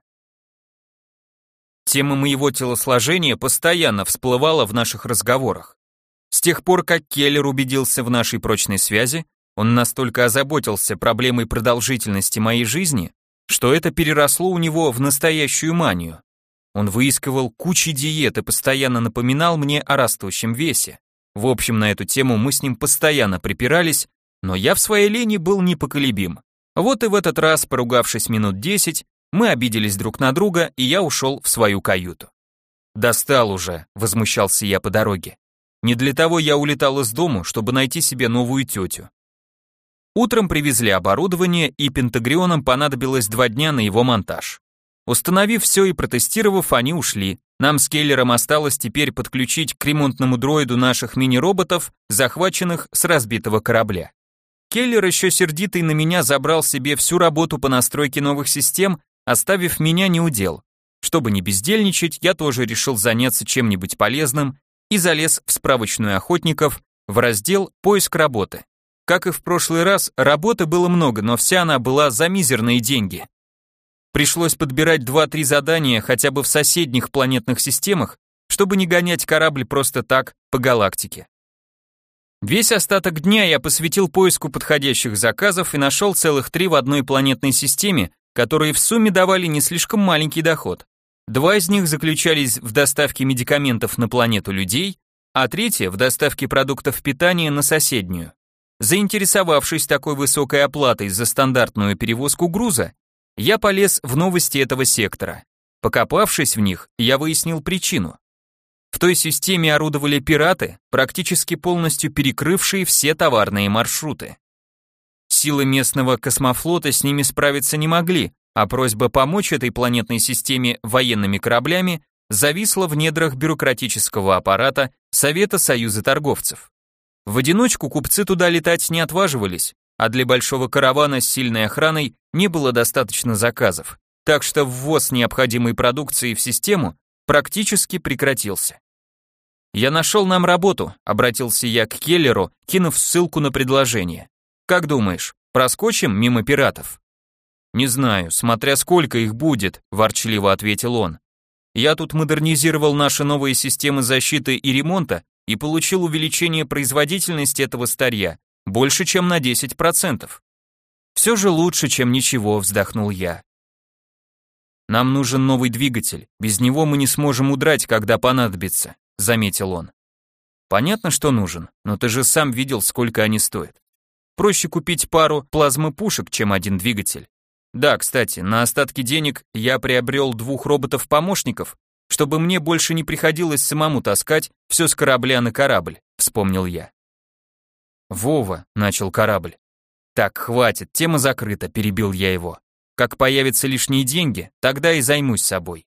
Тема моего телосложения постоянно всплывала в наших разговорах. С тех пор, как Келлер убедился в нашей прочной связи, он настолько озаботился проблемой продолжительности моей жизни, что это переросло у него в настоящую манию. Он выискивал кучу диет и постоянно напоминал мне о растущем весе. В общем, на эту тему мы с ним постоянно припирались, но я в своей лени был непоколебим. Вот и в этот раз, поругавшись минут десять, мы обиделись друг на друга, и я ушел в свою каюту. «Достал уже», — возмущался я по дороге. «Не для того я улетал из дому, чтобы найти себе новую тетю». Утром привезли оборудование, и Пентагрионам понадобилось два дня на его монтаж. Установив все и протестировав, они ушли. Нам с Келлером осталось теперь подключить к ремонтному дроиду наших мини-роботов, захваченных с разбитого корабля. Келлер еще сердитый на меня забрал себе всю работу по настройке новых систем, оставив меня неудел. Чтобы не бездельничать, я тоже решил заняться чем-нибудь полезным и залез в справочную охотников в раздел «Поиск работы». Как и в прошлый раз, работы было много, но вся она была за мизерные деньги. Пришлось подбирать два-три задания хотя бы в соседних планетных системах, чтобы не гонять корабль просто так по галактике. Весь остаток дня я посвятил поиску подходящих заказов и нашел целых три в одной планетной системе, которые в сумме давали не слишком маленький доход. Два из них заключались в доставке медикаментов на планету людей, а третье в доставке продуктов питания на соседнюю. Заинтересовавшись такой высокой оплатой за стандартную перевозку груза, я полез в новости этого сектора. Покопавшись в них, я выяснил причину. В той системе орудовали пираты, практически полностью перекрывшие все товарные маршруты. Силы местного космофлота с ними справиться не могли, а просьба помочь этой планетной системе военными кораблями зависла в недрах бюрократического аппарата Совета Союза торговцев. В одиночку купцы туда летать не отваживались, а для большого каравана с сильной охраной не было достаточно заказов, так что ввоз необходимой продукции в систему практически прекратился. «Я нашел нам работу», — обратился я к Келлеру, кинув ссылку на предложение. «Как думаешь, проскочим мимо пиратов?» «Не знаю, смотря сколько их будет», — ворчливо ответил он. «Я тут модернизировал наши новые системы защиты и ремонта и получил увеличение производительности этого старья больше, чем на десять процентов. Все же лучше, чем ничего, вздохнул я. Нам нужен новый двигатель, без него мы не сможем удрать, когда понадобится, заметил он. Понятно, что нужен, но ты же сам видел, сколько они стоят. Проще купить пару плазмопушек, чем один двигатель. Да, кстати, на остатки денег я приобрел двух роботов-помощников, чтобы мне больше не приходилось самому таскать все с корабля на корабль, вспомнил я. Вова, начал корабль. Так, хватит, тема закрыта, перебил я его. Как появятся лишние деньги, тогда и займусь собой.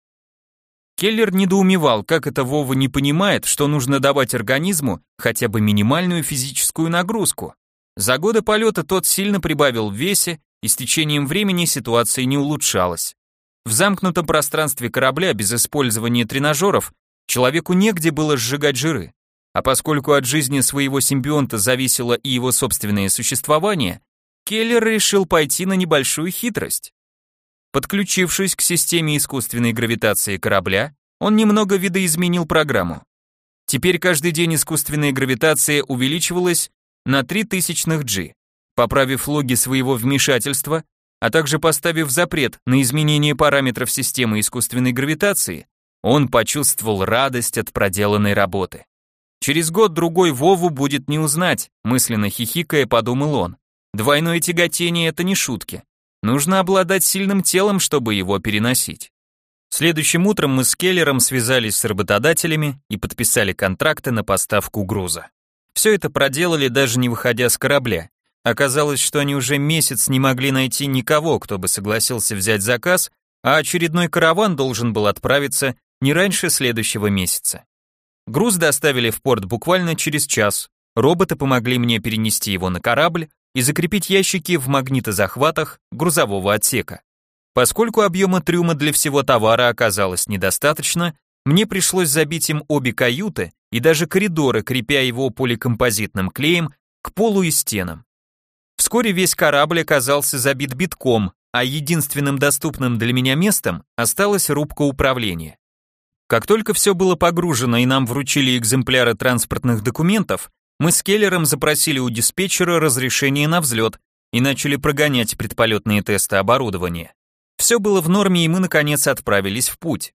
Келлер недоумевал, как это Вова не понимает, что нужно давать организму хотя бы минимальную физическую нагрузку. За годы полета тот сильно прибавил в весе, и с течением времени ситуация не улучшалась. В замкнутом пространстве корабля без использования тренажеров человеку негде было сжигать жиры. А поскольку от жизни своего симбионта зависело и его собственное существование, Келлер решил пойти на небольшую хитрость. Подключившись к системе искусственной гравитации корабля, он немного видоизменил программу. Теперь каждый день искусственная гравитация увеличивалась на три тысячных джи. Поправив логи своего вмешательства, а также поставив запрет на изменение параметров системы искусственной гравитации, он почувствовал радость от проделанной работы. Через год-другой Вову будет не узнать, мысленно хихикая, подумал он. Двойное тяготение — это не шутки. Нужно обладать сильным телом, чтобы его переносить. Следующим утром мы с Келлером связались с работодателями и подписали контракты на поставку груза. Все это проделали, даже не выходя с корабля. Оказалось, что они уже месяц не могли найти никого, кто бы согласился взять заказ, а очередной караван должен был отправиться не раньше следующего месяца. Груз доставили в порт буквально через час. Роботы помогли мне перенести его на корабль и закрепить ящики в магнитозахватах грузового отсека. Поскольку объема трюма для всего товара оказалось недостаточно, мне пришлось забить им обе каюты и даже коридоры, крепя его поликомпозитным клеем к полу и стенам. Вскоре весь корабль оказался забит битком, а единственным доступным для меня местом осталась рубка управления. Как только все было погружено и нам вручили экземпляры транспортных документов, мы с Келлером запросили у диспетчера разрешение на взлет и начали прогонять предполетные тесты оборудования. Все было в норме, и мы, наконец, отправились в путь.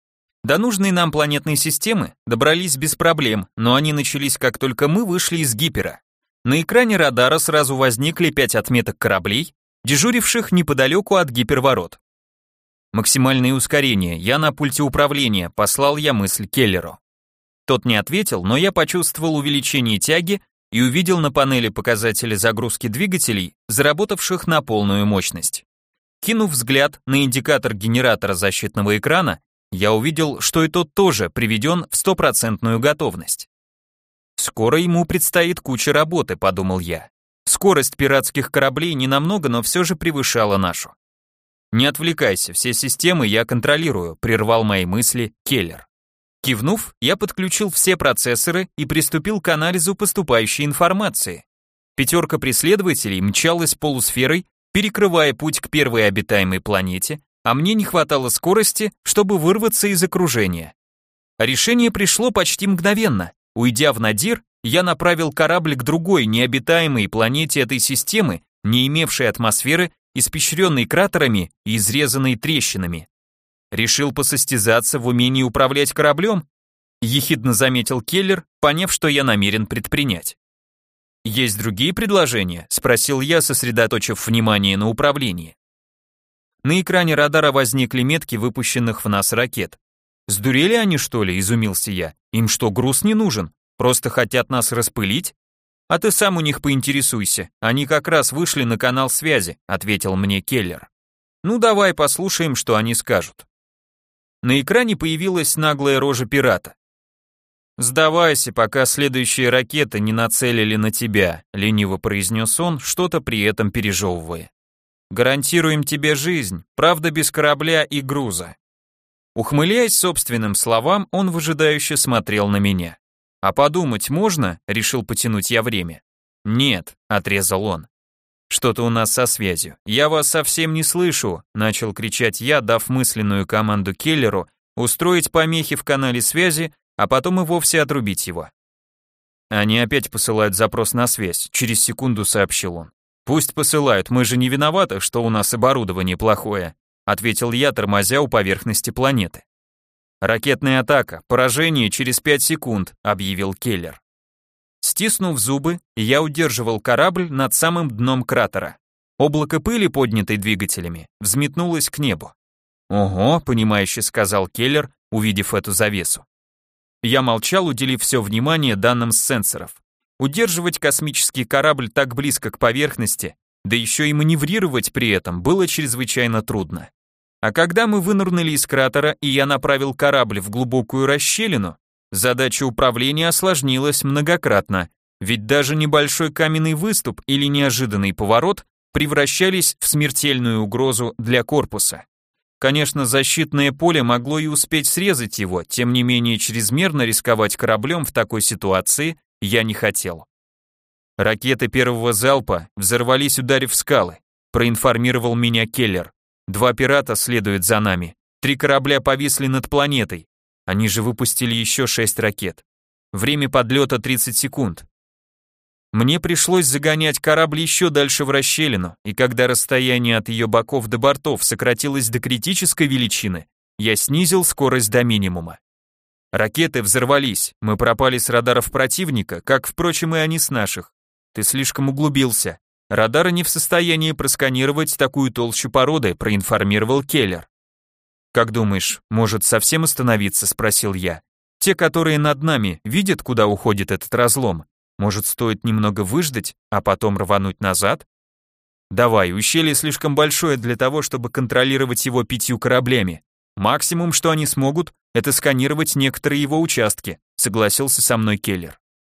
До нужной нам планетной системы добрались без проблем, но они начались, как только мы вышли из гипера. На экране радара сразу возникли пять отметок кораблей, дежуривших неподалеку от гиперворот. Максимальное ускорение, я на пульте управления, послал я мысль Келлеру. Тот не ответил, но я почувствовал увеличение тяги и увидел на панели показатели загрузки двигателей, заработавших на полную мощность. Кинув взгляд на индикатор генератора защитного экрана, я увидел, что и тот тоже приведен в стопроцентную готовность. Скоро ему предстоит куча работы, подумал я. Скорость пиратских кораблей не намного, но все же превышала нашу. Не отвлекайся, все системы я контролирую, прервал мои мысли Келлер. Кивнув, я подключил все процессоры и приступил к анализу поступающей информации. Пятерка преследователей мчалась полусферой, перекрывая путь к первой обитаемой планете, а мне не хватало скорости, чтобы вырваться из окружения. Решение пришло почти мгновенно. Уйдя в Надир, я направил корабль к другой необитаемой планете этой системы, не имевшей атмосферы, испещренной кратерами и изрезанной трещинами. Решил посостязаться в умении управлять кораблем? Ехидно заметил Келлер, поняв, что я намерен предпринять. Есть другие предложения? Спросил я, сосредоточив внимание на управлении. На экране радара возникли метки выпущенных в нас ракет. Сдурели они, что ли, изумился я. Им что, груз не нужен? Просто хотят нас распылить? А ты сам у них поинтересуйся, они как раз вышли на канал связи, ответил мне Келлер. Ну давай послушаем, что они скажут. На экране появилась наглая рожа пирата. «Сдавайся, пока следующие ракеты не нацелили на тебя», лениво произнес он, что-то при этом пережевывая. «Гарантируем тебе жизнь, правда без корабля и груза». Ухмыляясь собственным словам, он выжидающе смотрел на меня. «А подумать можно?» — решил потянуть я время. «Нет», — отрезал он. «Что-то у нас со связью. Я вас совсем не слышу», — начал кричать я, дав мысленную команду Келлеру устроить помехи в канале связи, а потом и вовсе отрубить его. «Они опять посылают запрос на связь», — через секунду сообщил он. «Пусть посылают, мы же не виноваты, что у нас оборудование плохое. ответил я, тормозя у поверхности планеты. Ракетная атака, поражение через пять секунд, объявил Келлер. Стиснув зубы, я удерживал корабль над самым дном кратера. Облако пыли, поднятой двигателями, взметнулось к небу. «Ого», — понимающе сказал Келлер, увидев эту завесу. Я молчал, уделив все внимание данным с сенсоров. Удерживать космический корабль так близко к поверхности, да еще и маневрировать при этом, было чрезвычайно трудно. А когда мы вынырнули из кратера, и я направил корабль в глубокую расщелину, задача управления осложнилась многократно, ведь даже небольшой каменный выступ или неожиданный поворот превращались в смертельную угрозу для корпуса. Конечно, защитное поле могло и успеть срезать его, тем не менее чрезмерно рисковать кораблем в такой ситуации я не хотел. Ракеты первого залпа взорвались, ударив скалы, проинформировал меня Келлер. Два пирата следуют за нами, три корабля повисли над планетой, они же выпустили еще шесть ракет. Время подлета тридцать секунд. Мне пришлось загонять корабль еще дальше в расщелину, и когда расстояние от ее боков до бортов сократилось до критической величины, я снизил скорость до минимума. Ракеты взорвались, мы пропали с радаров противника, как, впрочем, и они с наших. Ты слишком углубился. Радары не в состоянии просканировать такую толщу породы, проинформировал Келлер. Как думаешь, может совсем остановиться, спросил я. Те, которые над нами, видят, куда уходит этот разлом? Может, стоит немного выждать, а потом рвануть назад? Давай, ущелье слишком большое для того, чтобы контролировать его пятью кораблями. Максимум, что они смогут, это сканировать некоторые его участки, согласился со мной Келлер.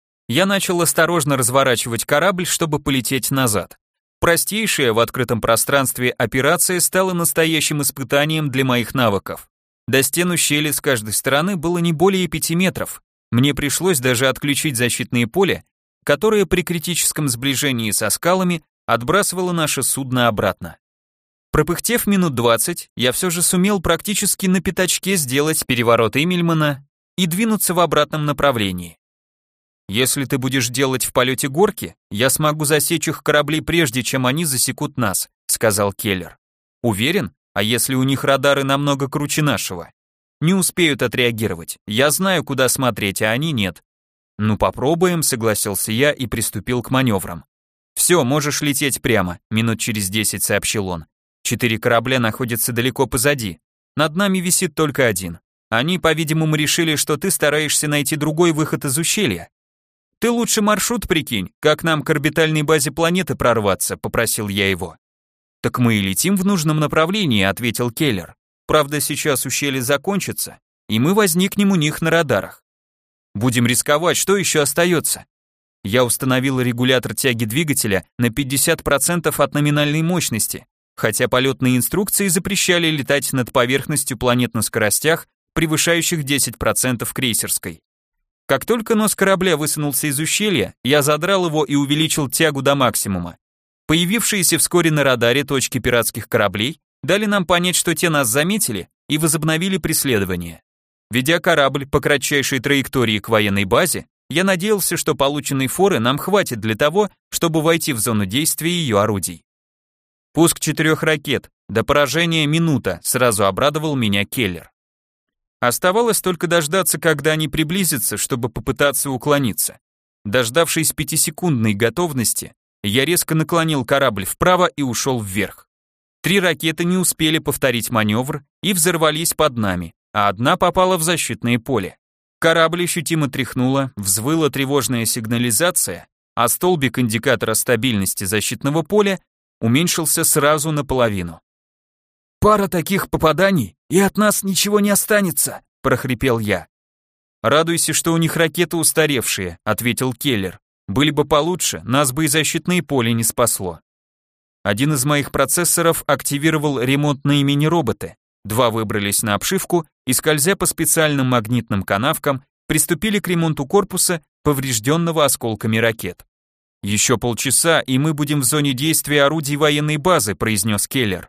Я начал осторожно разворачивать корабль, чтобы полететь назад. Простейшая в открытом пространстве операция стала настоящим испытанием для моих навыков. До стен ущелья с каждой стороны было не более пяти метров. Мне пришлось даже отключить защитное поле, которое при критическом сближении со скалами отбрасывало наше судно обратно. Пропыхтев минут двадцать, я все же сумел практически на пятачке сделать переворот Эмильмана и двинуться в обратном направлении. Если ты будешь делать в полете горки, я смогу засечь их корабли прежде, чем они засекут нас, сказал Келлер. Уверен? А если у них радары намного круче нашего? Не успеют отреагировать. Я знаю, куда смотреть, а они нет. Ну попробуем, согласился я и приступил к маневрам. Все, можешь лететь прямо, минут через десять сообщил он. Четыре корабля находятся далеко позади. Над нами висит только один. Они, по-видимому, решили, что ты стараешься найти другой выход из ущелья. Ты лучше маршрут прикинь, как нам к орбитальной базе планеты прорваться, попросил я его. Так мы и летим в нужном направлении, ответил Келлер. Правда, сейчас ущелье закончится, и мы возникнем у них на радарах. Будем рисковать, что еще остается? Я установил регулятор тяги двигателя на пятьдесят процентов от номинальной мощности, хотя полетные инструкции запрещали летать над поверхностью планет на скоростях, превышающих десять процентов крейсерской. Как только нос корабля высунулся из ущелья, я задрал его и увеличил тягу до максимума. Появившиеся вскоре на радаре точки пиратских кораблей дали нам понять, что те нас заметили и возобновили преследование. Ведя корабль по кратчайшей траектории к военной базе, я надеялся, что полученной форы нам хватит для того, чтобы войти в зону действия ее орудий. Пуск четырех ракет, до поражения минута, сразу обрадовал меня Келлер. Оставалось только дождаться, когда они приблизятся, чтобы попытаться уклониться. Дождавшись пятисекундной готовности, я резко наклонил корабль вправо и ушел вверх. Три ракеты не успели повторить маневр и взорвались под нами, а одна попала в защитное поле. Корабль ощутимо тряхнуло, взвыла тревожная сигнализация, а столбик индикатора стабильности защитного поля уменьшился сразу наполовину. «Пара таких попаданий, и от нас ничего не останется», — прохрипел я. «Радуйся, что у них ракеты устаревшие», — ответил Келлер. «Были бы получше, нас бы и защитное поле не спасло». Один из моих процессоров активировал ремонтные мини-роботы, два выбрались на обшивку и, скользя по специальным магнитным канавкам, приступили к ремонту корпуса, поврежденного осколками ракет. «Еще полчаса, и мы будем в зоне действия орудий военной базы», произнес Келлер.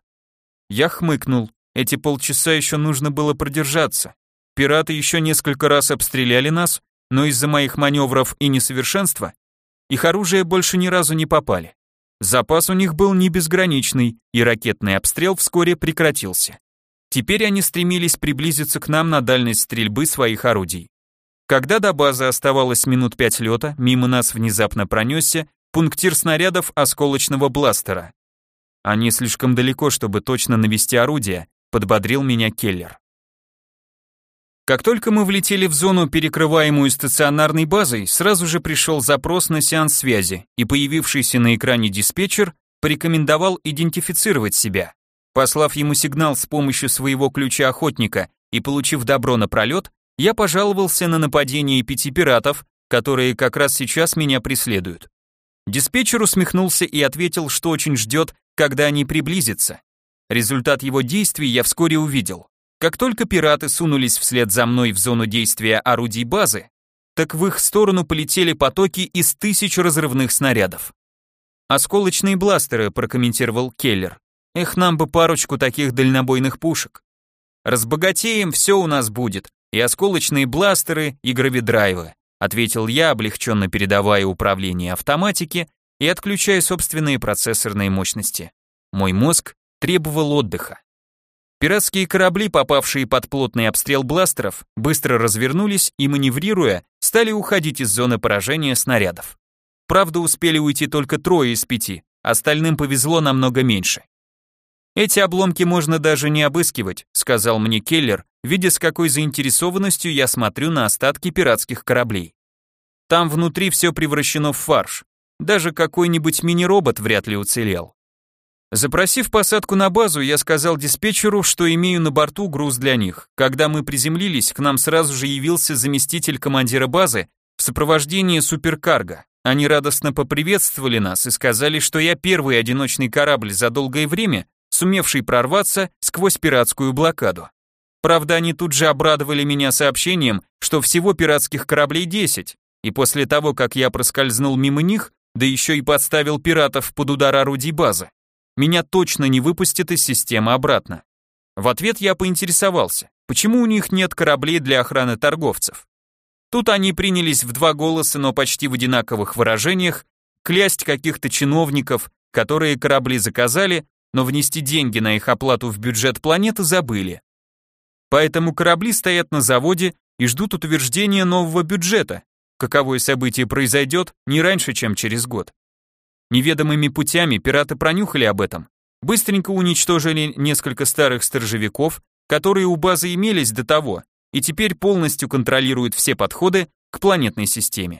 Я хмыкнул, эти полчаса еще нужно было продержаться. Пираты еще несколько раз обстреляли нас, но из-за моих маневров и несовершенства их оружие больше ни разу не попали. Запас у них был не безграничный, и ракетный обстрел вскоре прекратился. Теперь они стремились приблизиться к нам на дальность стрельбы своих орудий. Когда до базы оставалось минут пять лета, мимо нас внезапно пронесся пунктир снарядов осколочного бластера. Они слишком далеко, чтобы точно навести орудие, подбодрил меня Келлер. Как только мы влетели в зону, перекрываемую стационарной базой, сразу же пришел запрос на сеанс связи, и появившийся на экране диспетчер порекомендовал идентифицировать себя. Послав ему сигнал с помощью своего ключа охотника и получив добро на пролет, я пожаловался на нападение пяти пиратов, которые как раз сейчас меня преследуют. Диспетчер усмехнулся и ответил, что очень ждет, когда они приблизятся. Результат его действий я вскоре увидел. Как только пираты сунулись вслед за мной в зону действия орудий базы, так в их сторону полетели потоки из тысяч разрывных снарядов. «Осколочные бластеры», прокомментировал Келлер. «Эх, нам бы парочку таких дальнобойных пушек. Разбогатеем, все у нас будет, и осколочные бластеры, и гравидрайвы», ответил я, облегченно передавая управление автоматике и отключая собственные процессорные мощности. Мой мозг требовал отдыха. Пиратские корабли, попавшие под плотный обстрел бластеров, быстро развернулись и, маневрируя, стали уходить из зоны поражения снарядов. Правда, успели уйти только трое из пяти, остальным повезло намного меньше. «Эти обломки можно даже не обыскивать», сказал мне Келлер, видя, с какой заинтересованностью я смотрю на остатки пиратских кораблей. «Там внутри все превращено в фарш. Даже какой-нибудь мини-робот вряд ли уцелел». Запросив посадку на базу, я сказал диспетчеру, что имею на борту груз для них. Когда мы приземлились, к нам сразу же явился заместитель командира базы в сопровождении суперкарго. Они радостно поприветствовали нас и сказали, что я первый одиночный корабль за долгое время, сумевший прорваться сквозь пиратскую блокаду. Правда, они тут же обрадовали меня сообщением, что всего пиратских кораблей десять, и после того, как я проскользнул мимо них, да еще и подставил пиратов под удар орудий базы, меня точно не выпустят из системы обратно. В ответ я поинтересовался, почему у них нет кораблей для охраны торговцев. Тут они принялись в два голоса, но почти в одинаковых выражениях, клясть каких-то чиновников, которые корабли заказали, но внести деньги на их оплату в бюджет планеты забыли. Поэтому корабли стоят на заводе и ждут утверждения нового бюджета. Каковое событие произойдет не раньше, чем через год. Неведомыми путями пираты пронюхали об этом, быстренько уничтожили несколько старых сторожевиков, которые у базы имелись до того, и теперь полностью контролируют все подходы к планетной системе.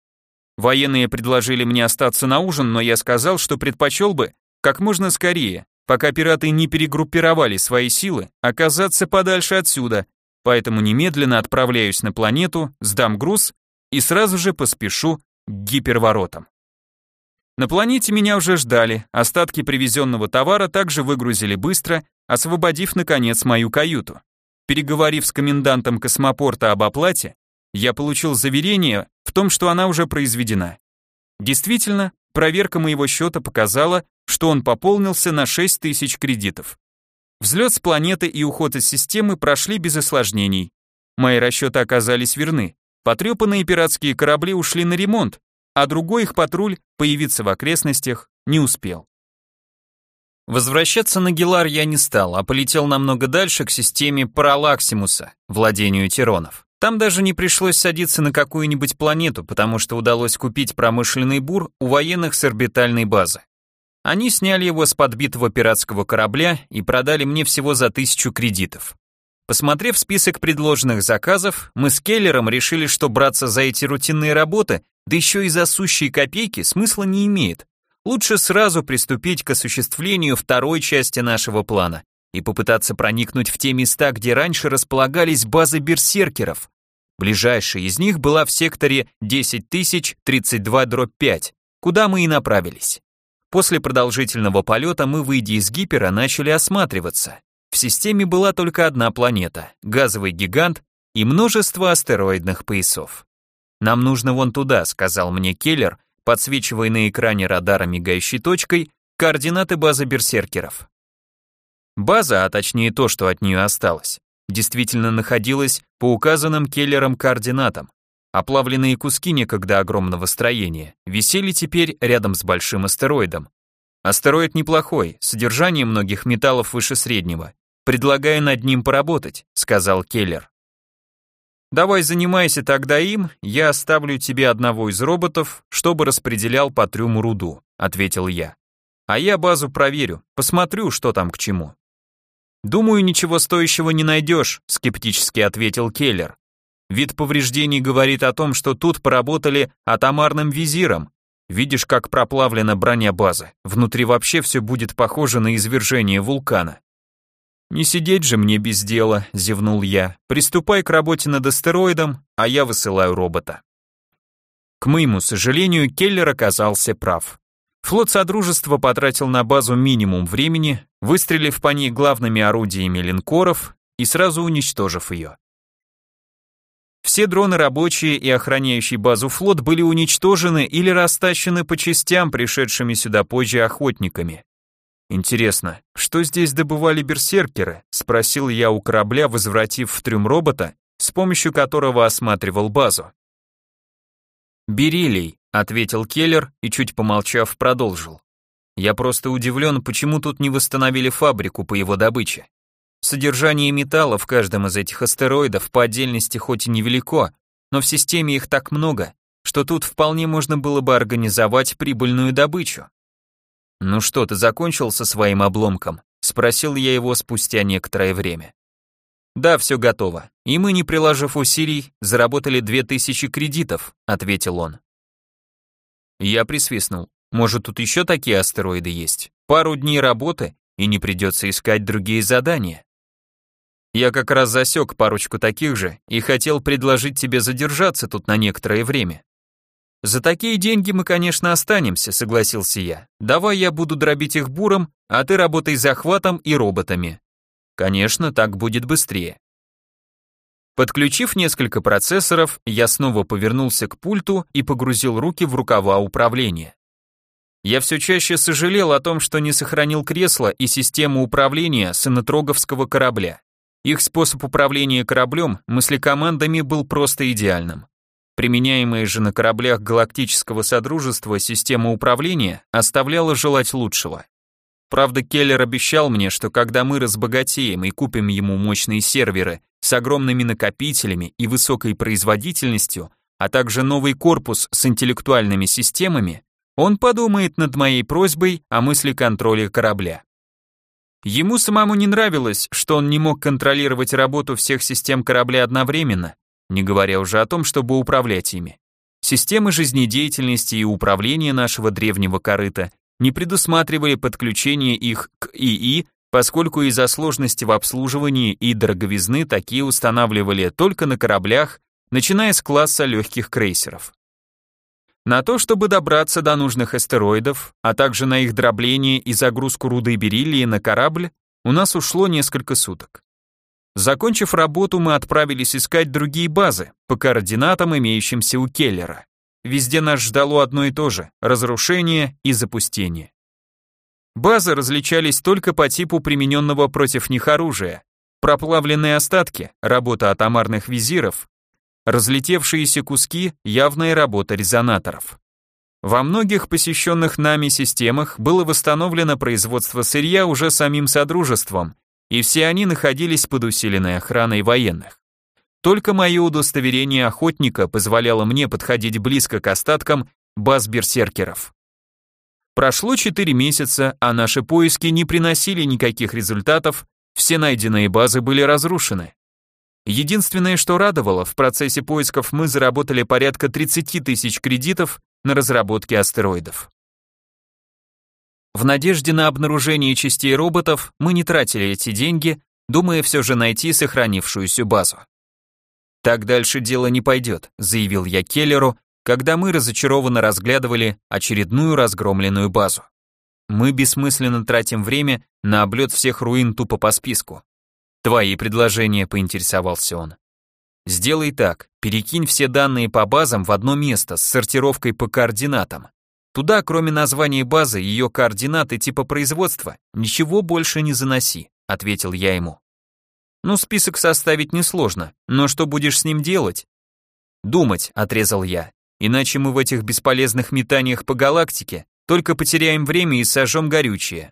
Военные предложили мне остаться на ужин, но я сказал, что предпочел бы как можно скорее, пока пираты не перегруппировали свои силы, оказаться подальше отсюда, поэтому немедленно отправляюсь на планету, сдам груз и сразу же поспешу к гиперворотам. На планете меня уже ждали, остатки привезенного товара также выгрузили быстро, освободив, наконец, мою каюту. Переговорив с комендантом космопорта об оплате, я получил заверение в том, что она уже произведена. Действительно, проверка моего счета показала, что он пополнился на шесть тысяч кредитов. Взлет с планеты и уход из системы прошли без осложнений. Мои расчеты оказались верны. Потрепанные пиратские корабли ушли на ремонт, а другой их патруль появиться в окрестностях не успел. Возвращаться на Гелар я не стал, а полетел намного дальше к системе Паралаксимуса, владению Тиронов. Там даже не пришлось садиться на какую-нибудь планету, потому что удалось купить промышленный бур у военных с орбитальной базы. Они сняли его с подбитого пиратского корабля и продали мне всего за тысячу кредитов. Посмотрев список предложенных заказов, мы с Келлером решили, что браться за эти рутинные работы, да еще и за сущие копейки, смысла не имеет. Лучше сразу приступить к осуществлению второй части нашего плана и попытаться проникнуть в те места, где раньше располагались базы берсеркеров. Ближайшая из них была в секторе десять тысяч тридцать два дробь пять, куда мы и направились. После продолжительного полета мы, выйдя из гипера, начали осматриваться. В системе была только одна планета, газовый гигант и множество астероидных поясов. «Нам нужно вон туда», — сказал мне Келлер, подсвечивая на экране радара мигающей точкой координаты базы берсеркеров. База, а точнее то, что от нее осталось, действительно находилась по указанным Келлером координатам. Оплавленные куски некогда огромного строения висели теперь рядом с большим астероидом, Астероид неплохой, содержание многих металлов выше среднего. Предлагаю над ним поработать», — сказал Келлер. «Давай занимайся тогда им, я оставлю тебе одного из роботов, чтобы распределял по трюму руду», — ответил я. «А я базу проверю, посмотрю, что там к чему». «Думаю, ничего стоящего не найдешь», — скептически ответил Келлер. «Вид повреждений говорит о том, что тут поработали атомарным визиром. Видишь, как проплавлена броня базы, внутри вообще все будет похоже на извержение вулкана». «Не сидеть же мне без дела», — зевнул я. «Приступай к работе над астероидом, а я высылаю робота». К моему сожалению, Келлер оказался прав. Флот Содружества потратил на базу минимум времени, выстрелив по ней главными орудиями линкоров и сразу уничтожив ее. Все дроны рабочие и охраняющий базу флот были уничтожены или растащены по частям, пришедшими сюда позже охотниками. «Интересно, что здесь добывали берсеркеры?» — спросил я у корабля, возвратив в трюм робота, с помощью которого осматривал базу. «Бериллий», — ответил Келлер и, чуть помолчав, продолжил. «Я просто удивлен, почему тут не восстановили фабрику по его добыче. Содержание металла в каждом из этих астероидов по отдельности хоть и невелико, но в системе их так много, что тут вполне можно было бы организовать прибыльную добычу». «Ну что, ты закончил со своим обломком?» — спросил я его спустя некоторое время. «Да, все готово, и мы, не приложив усилий, заработали две тысячи кредитов», — ответил он. Я присвистнул. «Может, тут еще такие астероиды есть? Пару дней работы, и не придется искать другие задания». «Я как раз засек парочку таких же и хотел предложить тебе задержаться тут на некоторое время». «За такие деньги мы, конечно, останемся», — согласился я. «Давай я буду дробить их буром, а ты работай захватом и роботами». «Конечно, так будет быстрее». Подключив несколько процессоров, я снова повернулся к пульту и погрузил руки в рукава управления. Я все чаще сожалел о том, что не сохранил кресло и систему управления сынотроговского корабля. Их способ управления кораблем мыслекомандами был просто идеальным. Применяемая же на кораблях Галактического Содружества система управления оставляла желать лучшего. Правда, Келлер обещал мне, что когда мы разбогатеем и купим ему мощные серверы с огромными накопителями и высокой производительностью, а также новый корпус с интеллектуальными системами, он подумает над моей просьбой о мыслеконтроле корабля. Ему самому не нравилось, что он не мог контролировать работу всех систем корабля одновременно, не говоря уже о том, чтобы управлять ими. Системы жизнедеятельности и управления нашего древнего корыта не предусматривали подключение их к ИИ, поскольку из-за сложности в обслуживании и дороговизны такие устанавливали только на кораблях, начиная с класса легких крейсеров. На то, чтобы добраться до нужных астероидов, а также на их дробление и загрузку руды бериллии на корабль, у нас ушло несколько суток. Закончив работу, мы отправились искать другие базы по координатам, имеющимся у Келлера. Везде нас ждало одно и то же – разрушение и запустение. Базы различались только по типу примененного против них оружия. Проплавленные остатки – работа атомарных визиров, разлетевшиеся куски – явная работа резонаторов. Во многих посещенных нами системах было восстановлено производство сырья уже самим Содружеством, и все они находились под усиленной охраной военных. Только мое удостоверение охотника позволяло мне подходить близко к остаткам баз берсеркеров. Прошло четыре месяца, а наши поиски не приносили никаких результатов, все найденные базы были разрушены. Единственное, что радовало, в процессе поисков мы заработали порядка тридцать тысяч кредитов на разработке астероидов. В надежде на обнаружение частей роботов мы не тратили эти деньги, думая все же найти сохранившуюся базу. «Так дальше дело не пойдет», — заявил я Келлеру, когда мы разочарованно разглядывали очередную разгромленную базу. «Мы бессмысленно тратим время на облет всех руин тупо по списку». «Твои предложения», — поинтересовался он. «Сделай так, перекинь все данные по базам в одно место с сортировкой по координатам. Туда, кроме названия базы, ее координаты типа производства, ничего больше не заноси», — ответил я ему. «Ну, список составить несложно, но что будешь с ним делать?» «Думать», — отрезал я, «иначе мы в этих бесполезных метаниях по галактике только потеряем время и сожжем горючее.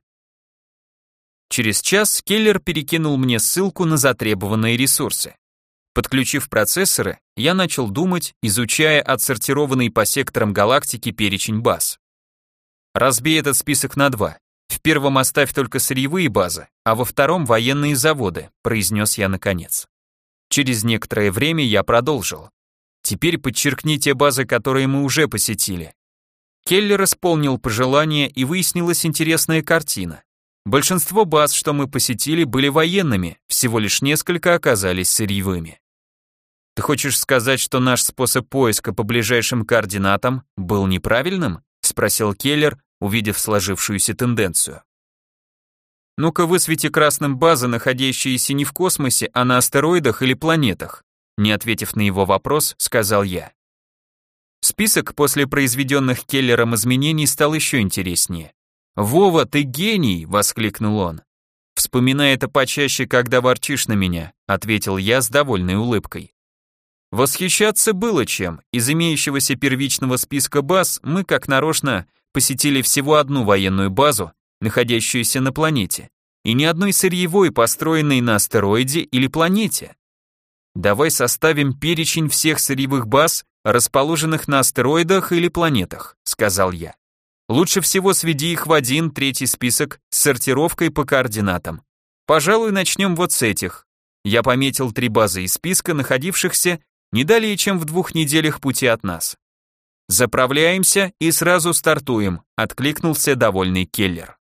Через час Келлер перекинул мне ссылку на затребованные ресурсы. Подключив процессоры, я начал думать, изучая отсортированный по секторам галактики перечень баз. Разбей этот список на два. В первом оставь только сырьевые базы, а во втором военные заводы, произнес я наконец. Через некоторое время я продолжил. Теперь подчеркни те базы, которые мы уже посетили. Келлер исполнил пожелание, и выяснилась интересная картина. Большинство баз, что мы посетили, были военными, всего лишь несколько оказались сырьевыми. Ты хочешь сказать, что наш способ поиска по ближайшим координатам был неправильным? Спросил Келлер, увидев сложившуюся тенденцию. Ну-ка высвети красным базы, находящиеся не в космосе, а на астероидах или планетах. Не ответив на его вопрос, сказал я. Список после произведенных Келлером изменений стал еще интереснее. «Вова, ты гений!» — воскликнул он. «Вспоминай это почаще, когда ворчишь на меня», — ответил я с довольной улыбкой. Восхищаться было чем. Из имеющегося первичного списка баз мы, как нарочно, посетили всего одну военную базу, находящуюся на планете, и ни одной сырьевой, построенной на астероиде или планете. Давай составим перечень всех сырьевых баз, расположенных на астероидах или планетах, сказал я. Лучше всего сведи их в один третий список с сортировкой по координатам. Пожалуй, начнем вот с этих. Я пометил три базы из списка, находившихся не далее, чем в двух неделях пути от нас. Заправляемся и сразу стартуем, откликнулся довольный Келлер.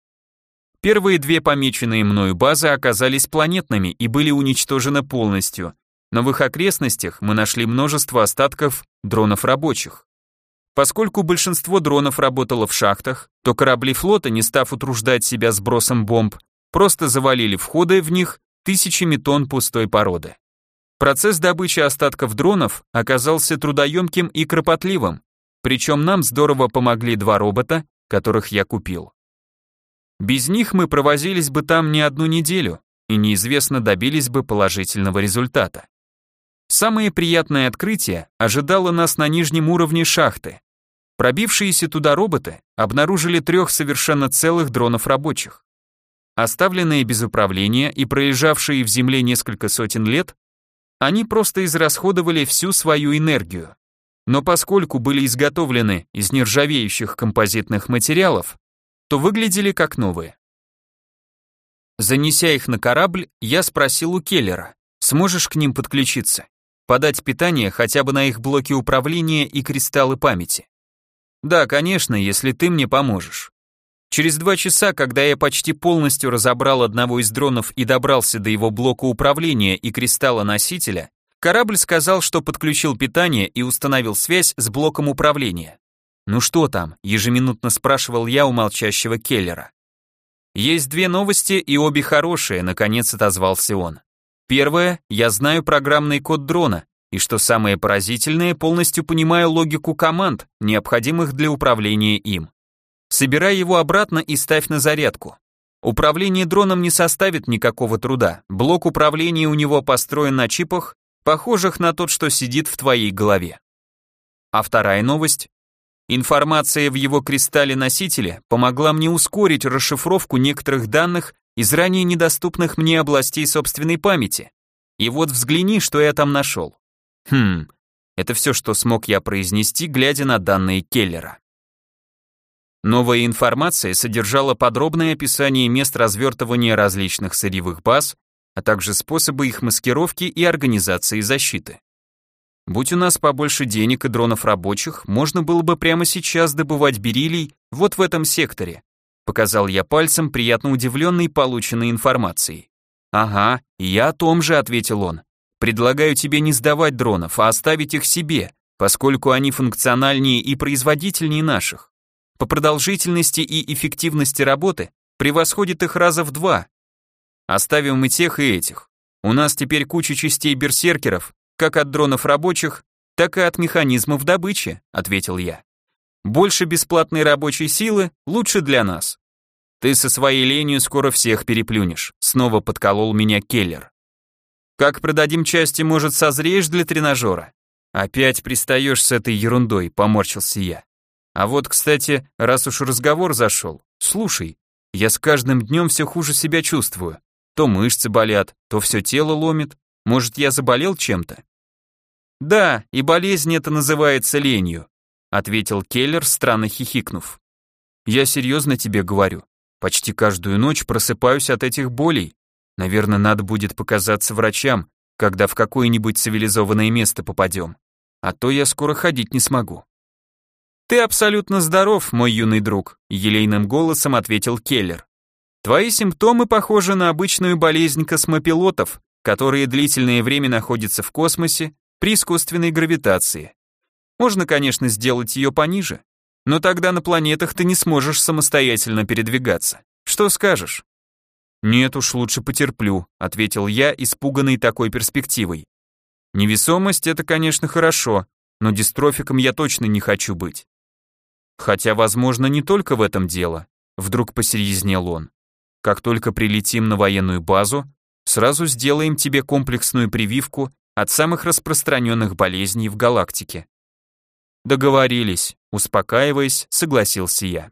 Первые две помеченные мною базы оказались планетными и были уничтожены полностью, но в их окрестностях мы нашли множество остатков дронов рабочих. Поскольку большинство дронов работало в шахтах, то корабли флота, не став утруждать себя сбросом бомб, просто завалили входы в них тысячами тонн пустой породы. Процесс добычи остатков дронов оказался трудоемким и кропотливым, причем нам здорово помогли два робота, которых я купил. Без них мы провозились бы там не одну неделю и неизвестно добились бы положительного результата. Самое приятное открытие ожидало нас на нижнем уровне шахты. Пробившиеся туда роботы обнаружили трех совершенно целых дронов рабочих. Оставленные без управления и пролежавшие в земле несколько сотен лет, они просто израсходовали всю свою энергию. Но поскольку были изготовлены из нержавеющих композитных материалов, то выглядели как новые. Занеся их на корабль, я спросил у Келлера, сможешь к ним подключиться, подать питание хотя бы на их блоки управления и кристаллы памяти. Да, конечно, если ты мне поможешь. Через два часа, когда я почти полностью разобрал одного из дронов и добрался до его блока управления и кристалла носителя, корабль сказал, что подключил питание и установил связь с блоком управления. «Ну что там?» – ежеминутно спрашивал я у молчащего Келлера. «Есть две новости, и обе хорошие», – наконец отозвался он. «Первое, я знаю программный код дрона, и что самое поразительное, полностью понимаю логику команд, необходимых для управления им. Собирай его обратно и ставь на зарядку. Управление дроном не составит никакого труда, блок управления у него построен на чипах, похожих на тот, что сидит в твоей голове». А вторая новость. Информация в его кристалле-носителе помогла мне ускорить расшифровку некоторых данных из ранее недоступных мне областей собственной памяти. И вот взгляни, что я там нашел. Хм, это все, что смог я произнести, глядя на данные Келлера. Новая информация содержала подробное описание мест развертывания различных сырьевых баз, а также способы их маскировки и организации защиты. Будь у нас побольше денег и дронов рабочих, можно было бы прямо сейчас добывать бериллий вот в этом секторе, показал я пальцем, приятно удивленный полученной информацией. Ага, я о том же, ответил он. Предлагаю тебе не сдавать дронов, а оставить их себе, поскольку они функциональнее и производительнее наших. По продолжительности и эффективности работы превосходит их раза в два. Оставим и тех, и этих. У нас теперь куча частей берсеркеров, как от дронов рабочих, так и от механизмов добычи, ответил я. Больше бесплатной рабочей силы лучше для нас. Ты со своей ленью скоро всех переплюнешь, снова подколол меня Келлер. Как продадим части, может, созреешь для тренажера? Опять пристаешь с этой ерундой, поморщился я. А вот, кстати, раз уж разговор зашел, слушай, я с каждым днем все хуже себя чувствую. То мышцы болят, то все тело ломит. Может, я заболел чем-то? Да, и болезнь эта называется ленью, ответил Келлер, странно хихикнув. Я серьезно тебе говорю. Почти каждую ночь просыпаюсь от этих болей. Наверное, надо будет показаться врачам, когда в какое-нибудь цивилизованное место попадем. А то я скоро ходить не смогу. Ты абсолютно здоров, мой юный друг, елейным голосом ответил Келлер. Твои симптомы похожи на обычную болезнь космопилотов, которые длительное время находятся в космосе при искусственной гравитации. Можно, конечно, сделать ее пониже, но тогда на планетах ты не сможешь самостоятельно передвигаться. Что скажешь? Нет уж, лучше потерплю, ответил я, испуганный такой перспективой. Невесомость — это, конечно, хорошо, но дистрофиком я точно не хочу быть. Хотя, возможно, не только в этом дело, вдруг посерьезнел он. Как только прилетим на военную базу, сразу сделаем тебе комплексную прививку от самых распространенных болезней в галактике. Договорились, успокаиваясь, согласился я.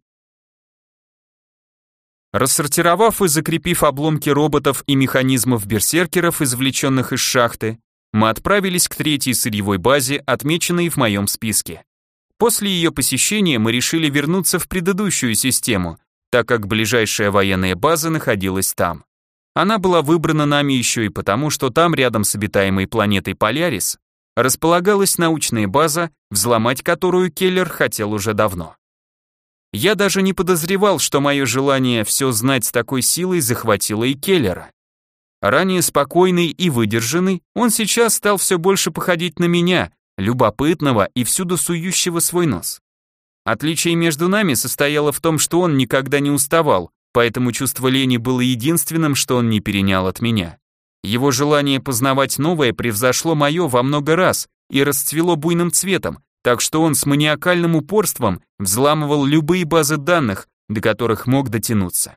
Рассортировав и закрепив обломки роботов и механизмов берсеркеров, извлеченных из шахты, мы отправились к третьей сырьевой базе, отмеченной в моем списке. После ее посещения мы решили вернуться в предыдущую систему, так как ближайшая военная база находилась там. Она была выбрана нами еще и потому, что там, рядом с обитаемой планетой Полярис, располагалась научная база, взломать которую Келлер хотел уже давно. Я даже не подозревал, что мое желание все знать с такой силой захватило и Келлера. Ранее спокойный и выдержанный, он сейчас стал все больше походить на меня, любопытного и всюду сующего свой нос. Отличие между нами состояло в том, что он никогда не уставал, поэтому чувство лени было единственным, что он не перенял от меня. Его желание познавать новое превзошло мое во много раз и расцвело буйным цветом, так что он с маниакальным упорством взламывал любые базы данных, до которых мог дотянуться.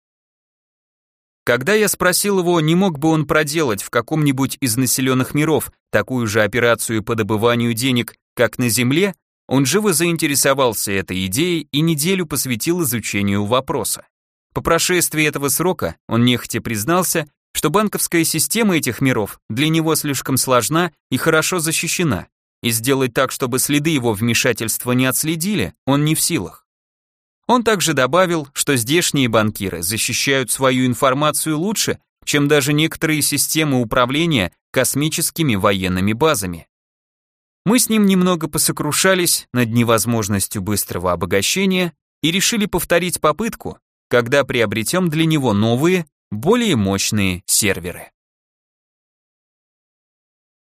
Когда я спросил его, не мог бы он проделать в каком-нибудь из населенных миров такую же операцию по добыванию денег, как на Земле, он живо заинтересовался этой идеей и неделю посвятил изучению вопроса. По прошествии этого срока он нехотя признался, что банковская система этих миров для него слишком сложна и хорошо защищена, и сделать так, чтобы следы его вмешательства не отследили, он не в силах. Он также добавил, что здешние банкиры защищают свою информацию лучше, чем даже некоторые системы управления космическими военными базами. Мы с ним немного посокрушались над невозможностью быстрого обогащения и решили повторить попытку, когда приобретем для него новые, более мощные серверы.